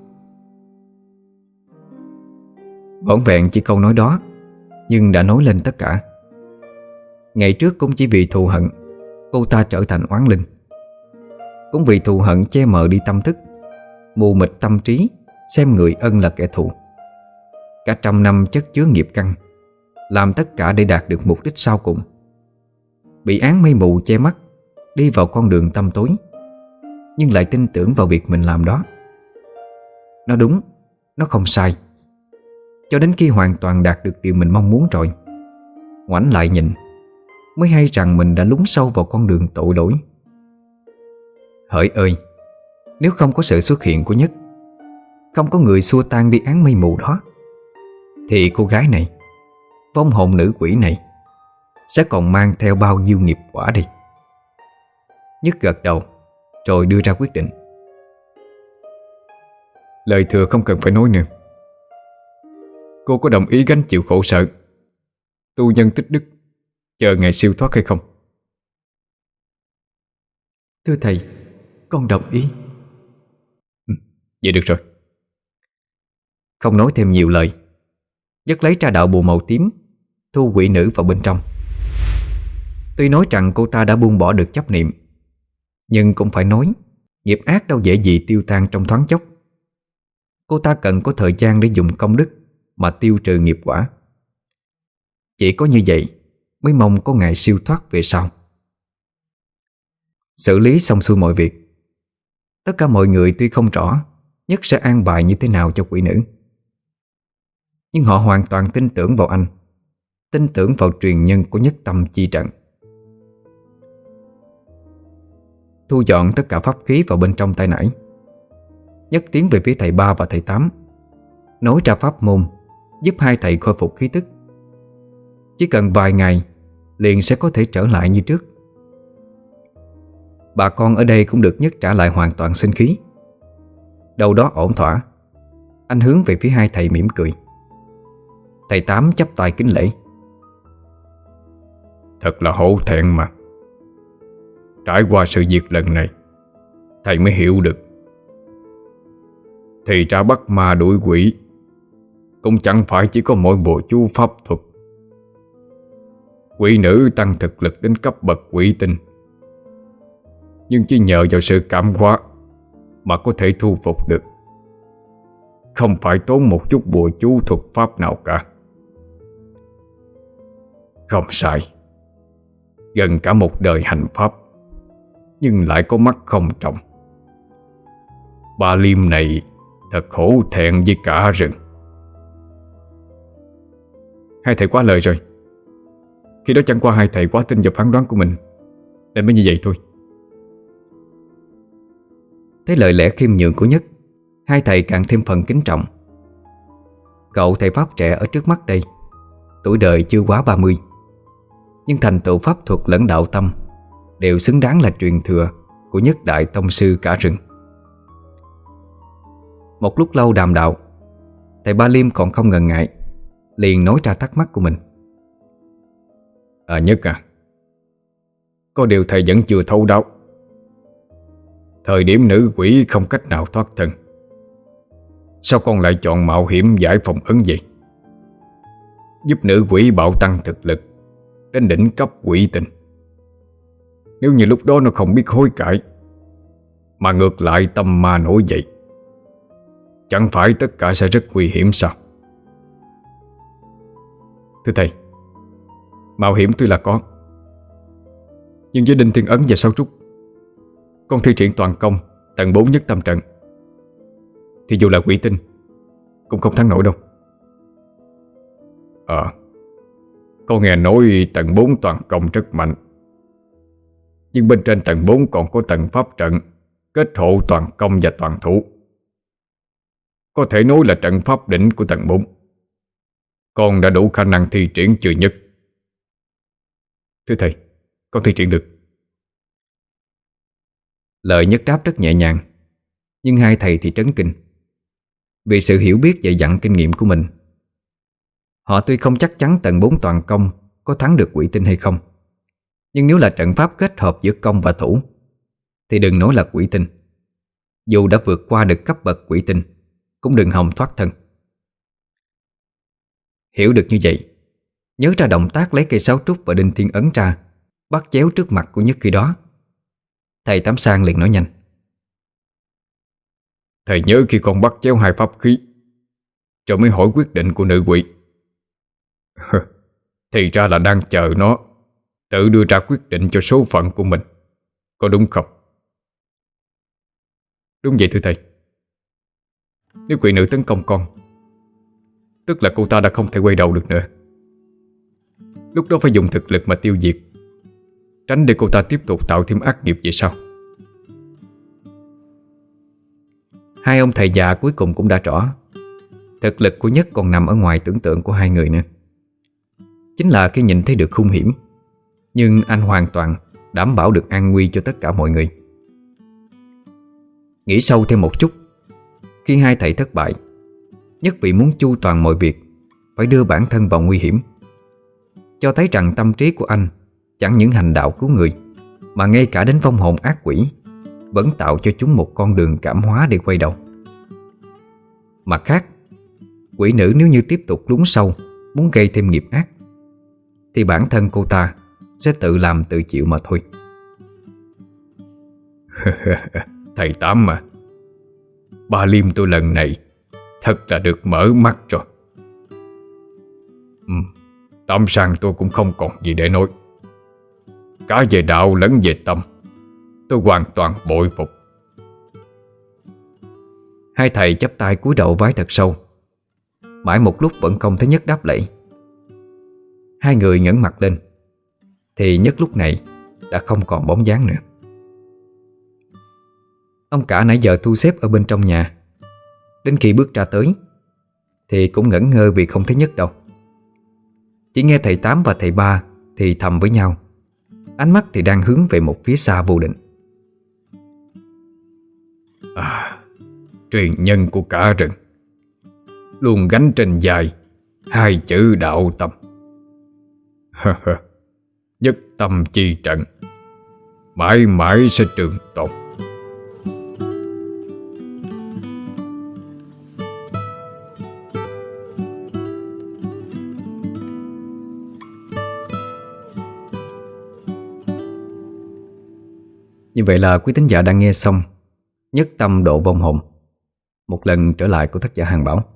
S1: Vỏn vẹn chỉ câu nói đó, nhưng đã nói lên tất cả. Ngày trước cũng chỉ vì thù hận cô ta trở thành oán linh. Cũng vì thù hận che mờ đi tâm thức, mù mịt tâm trí, xem người ân là kẻ thù. Cả trăm năm chất chứa nghiệp căn, làm tất cả để đạt được mục đích sau cùng. Bị áng mây mù che mắt, đi vào con đường tăm tối, nhưng lại tin tưởng vào việc mình làm đó. Nó đúng, nó không sai. Cho đến khi hoàn toàn đạt được điều mình mong muốn rồi, ngoảnh lại nhìn, mới hay rằng mình đã lún sâu vào con đường tội lỗi. Hỡi ơi, nếu không có sự xuất hiện của Nhất, không có người xua tan đi áng mây mù đó, thì cô gái này, vong hồn nữ quỷ này, sẽ còn mang theo bao nhiêu nghiệp quả đi. Nhất gật đầu rồi đưa ra quyết định:
S2: Lời thừa không cần phải nói nữa. Cô có đồng ý gánh chịu khổ sở, tu nhân tích đức, chờ ngày siêu thoát hay không?
S1: Thưa thầy, con đồng ý.
S2: Vậy được rồi.
S1: Không nói thêm nhiều lời, Nhất lấy tra đạo bùa màu tím, thu quỷ nữ vào bên trong. Tuy nói rằng cô ta đã buông bỏ được chấp niệm, nhưng cũng phải nói nghiệp ác đâu dễ gì tiêu tan trong thoáng chốc. Cô ta cần có thời gian để dùng công đức mà tiêu trừ nghiệp quả. Chỉ có như vậy mới mong có ngày siêu thoát về sau. Xử lý xong xuôi mọi việc, tất cả mọi người tuy không rõ Nhất sẽ an bài như thế nào cho quỷ nữ, nhưng họ hoàn toàn tin tưởng vào anh, tin tưởng vào truyền nhân của Nhất Tâm Chi Trận. Thu dọn tất cả pháp khí vào bên trong tay nải, Nhất tiến về phía thầy Ba và thầy Tám, nói ra pháp môn giúp hai thầy khôi phục khí tức. Chỉ cần vài ngày liền sẽ có thể trở lại như trước. Bà con ở đây cũng được Nhất trả lại hoàn toàn sinh khí. Đâu đó ổn thỏa, anh hướng về phía hai thầy mỉm cười. Thầy Tám chắp tay kính lễ.
S2: Thật là hổ thẹn mà. Trải qua sự việc lần này, thầy mới hiểu được, thì ra bắt ma đuổi quỷ cũng chẳng phải chỉ có mỗi bộ chú pháp thuật. Quỷ nữ tăng thực lực đến cấp bậc quỷ tinh, nhưng chỉ nhờ vào sự cảm hóa mà có thể thu phục được, không phải tốn một chút bùa chú thuật pháp nào cả. Không sai, gần cả một đời hành pháp nhưng lại có mắt không tròng. Bà Liêm này thật hổ thẹn với cả rừng.
S3: Hai thầy quá lời rồi. Khi đó chẳng qua hai thầy quá tin vào phán đoán của mình nên mới như vậy thôi.
S1: Thấy lời lẽ khiêm nhường của Nhất, hai thầy càng thêm phần kính trọng. Cậu thầy pháp trẻ ở trước mắt đây, tuổi đời chưa quá 30, nhưng thành tựu pháp thuật lẫn đạo tâm đều xứng đáng là truyền thừa của Nhất đại tông sư cả rừng. Một lúc lâu đàm đạo, thầy Ba Liêm còn không ngần ngại, liền nói ra thắc mắc của mình.
S2: Nhất à, có điều thầy vẫn chưa thấu đáo. Thời điểm nữ quỷ không cách nào thoát thân, sao con lại chọn mạo hiểm giải phong ấn vậy? Giúp nữ quỷ bạo tăng thực lực đến đỉnh cấp quỷ tinh. Nếu như lúc đó nó không biết hối cải, mà ngược lại tâm ma nổi dậy, chẳng phải tất cả sẽ rất nguy hiểm sao?
S3: Thưa thầy, mạo hiểm tuy là có, nhưng với Đinh Thiên Ấn và Sáu Trúc, con thi triển toàn công tầng 4 nhất tâm trận, thì dù là quỷ tinh cũng không thắng nổi đâu.
S2: Con nghe nói tầng 4 toàn công rất mạnh, nhưng bên trên tầng 4 còn có tầng pháp trận kết hộ toàn công và toàn thủ, có thể nói là trận pháp đỉnh của tầng 4. Con đã đủ khả năng thi triển chưa Nhất?
S3: Thưa thầy, con thi triển được.
S1: Lời Nhất đáp rất nhẹ nhàng, nhưng hai thầy thì trấn kinh. Vì sự hiểu biết dày dặn kinh nghiệm của mình, họ tuy không chắc chắn tầng 4 toàn công có thắng được quỷ tinh hay không, nhưng nếu là trận pháp kết hợp giữa công và thủ thì đừng nói là quỷ tinh, dù đã vượt qua được cấp bậc quỷ tinh cũng đừng hòng thoát thân. Hiểu được như vậy, nhớ ra động tác lấy cây sáo trúc và Đinh Thiên Ấn ra bắt chéo trước mặt của Nhất khi đó, thầy Tám Sang liền nói nhanh.
S2: Thầy nhớ khi con bắt chéo hai pháp khí rồi mới hỏi quyết định của nữ quỷ. Thì ra là đang chờ nó tự đưa ra quyết định cho số phận của mình, có đúng không?
S3: Đúng vậy thưa thầy. Nếu quỷ nữ tấn công con, tức là cô ta đã không thể quay đầu được nữa. Lúc đó phải dùng thực lực mà tiêu diệt, tránh để cô ta tiếp tục tạo thêm ác nghiệp vậy sao?
S1: Hai ông thầy già cuối cùng cũng đã rõ thực lực của Nhất còn nằm ở ngoài tưởng tượng của hai người nữa. Chính là khi nhìn thấy được hung hiểm, nhưng anh hoàn toàn đảm bảo được an nguy cho tất cả mọi người. Nghĩ sâu thêm một chút, Khi hai thầy thất bại, Nhất vì muốn chu toàn mọi việc phải đưa bản thân vào nguy hiểm, cho thấy rằng tâm trí của anh chẳng những hành đạo cứu người, mà ngay cả đến vong hồn ác quỷ vẫn tạo cho chúng một con đường cảm hóa để quay đầu. Mặt khác, quỷ nữ nếu như tiếp tục lún sâu muốn gây thêm nghiệp ác, thì bản thân cô ta sẽ tự làm tự chịu mà thôi.
S2: Thầy Tám mà, bà Liêm tôi lần này thật là được mở mắt rồi. Tâm sang tôi cũng không còn gì để nói. Cả về đạo lẫn về tâm, tôi hoàn toàn bội phục.
S1: Hai thầy chắp tay cúi đầu vái thật sâu. Mãi một lúc vẫn không thấy Nhất đáp lễ. Hai người ngẩng mặt lên, thì Nhất lúc này đã không còn bóng dáng nữa. Ông cả nãy giờ thu xếp ở bên trong nhà, đến khi bước ra tới thì cũng ngẩn ngơ vì không thấy Nhất đâu. Chỉ nghe thầy Tám và thầy Ba thì thầm với nhau, ánh mắt thì đang hướng về một phía xa vô định.
S2: Truyền nhân của cả rừng, luôn gánh trên vai hai chữ đạo tâm. Nhất tâm chi trận, mãi mãi sẽ trường tồn.
S1: Như vậy là quý thính giả đang nghe xong Nhất tâm độ vong hồn, một lần trở lại của tác giả Hàng Bảo.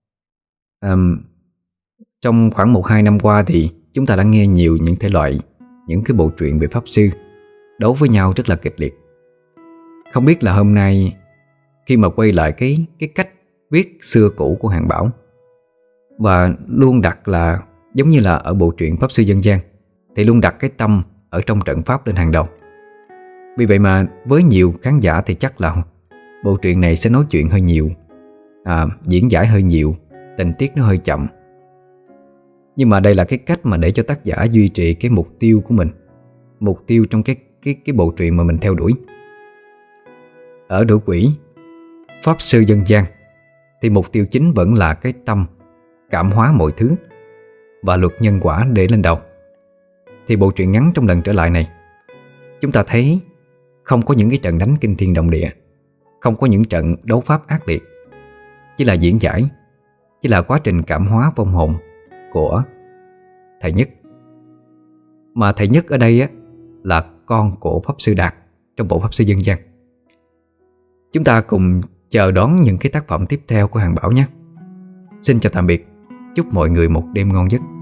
S1: Trong khoảng 1-2 năm qua thì chúng ta đã nghe nhiều những thể loại, những cái bộ truyện về pháp sư đấu với nhau rất là kịch liệt. Không biết là hôm nay khi mà quay lại cái cách viết xưa cũ của Hàng Bảo, và luôn đặt là giống như là ở bộ truyện pháp sư dân gian, thì luôn đặt cái tâm ở trong trận pháp lên hàng đầu. Vì vậy mà với nhiều khán giả thì chắc là bộ truyện này sẽ nói chuyện hơi nhiều, diễn giải hơi nhiều, tình tiết nó hơi chậm. Nhưng mà đây là cái cách mà để cho tác giả duy trì cái mục tiêu của mình, mục tiêu trong cái bộ truyện mà mình theo đuổi. Ở Đuổi Quỷ, pháp sư dân gian, thì mục tiêu chính vẫn là cái tâm cảm hóa mọi thứ và luật nhân quả để lên đầu. Thì bộ truyện ngắn trong lần trở lại này, chúng ta thấy không có những cái trận đánh kinh thiên động địa, không có những trận đấu pháp ác liệt, chỉ là diễn giải, chỉ là quá trình cảm hóa vong hồn của thầy Nhất. Mà thầy Nhất ở đây á là con của pháp sư Đạt trong bộ pháp sư dân gian. Chúng ta cùng chờ đón những cái tác phẩm tiếp theo của Hàng Bảo nhé. Xin chào tạm biệt, chúc mọi người một đêm ngon giấc.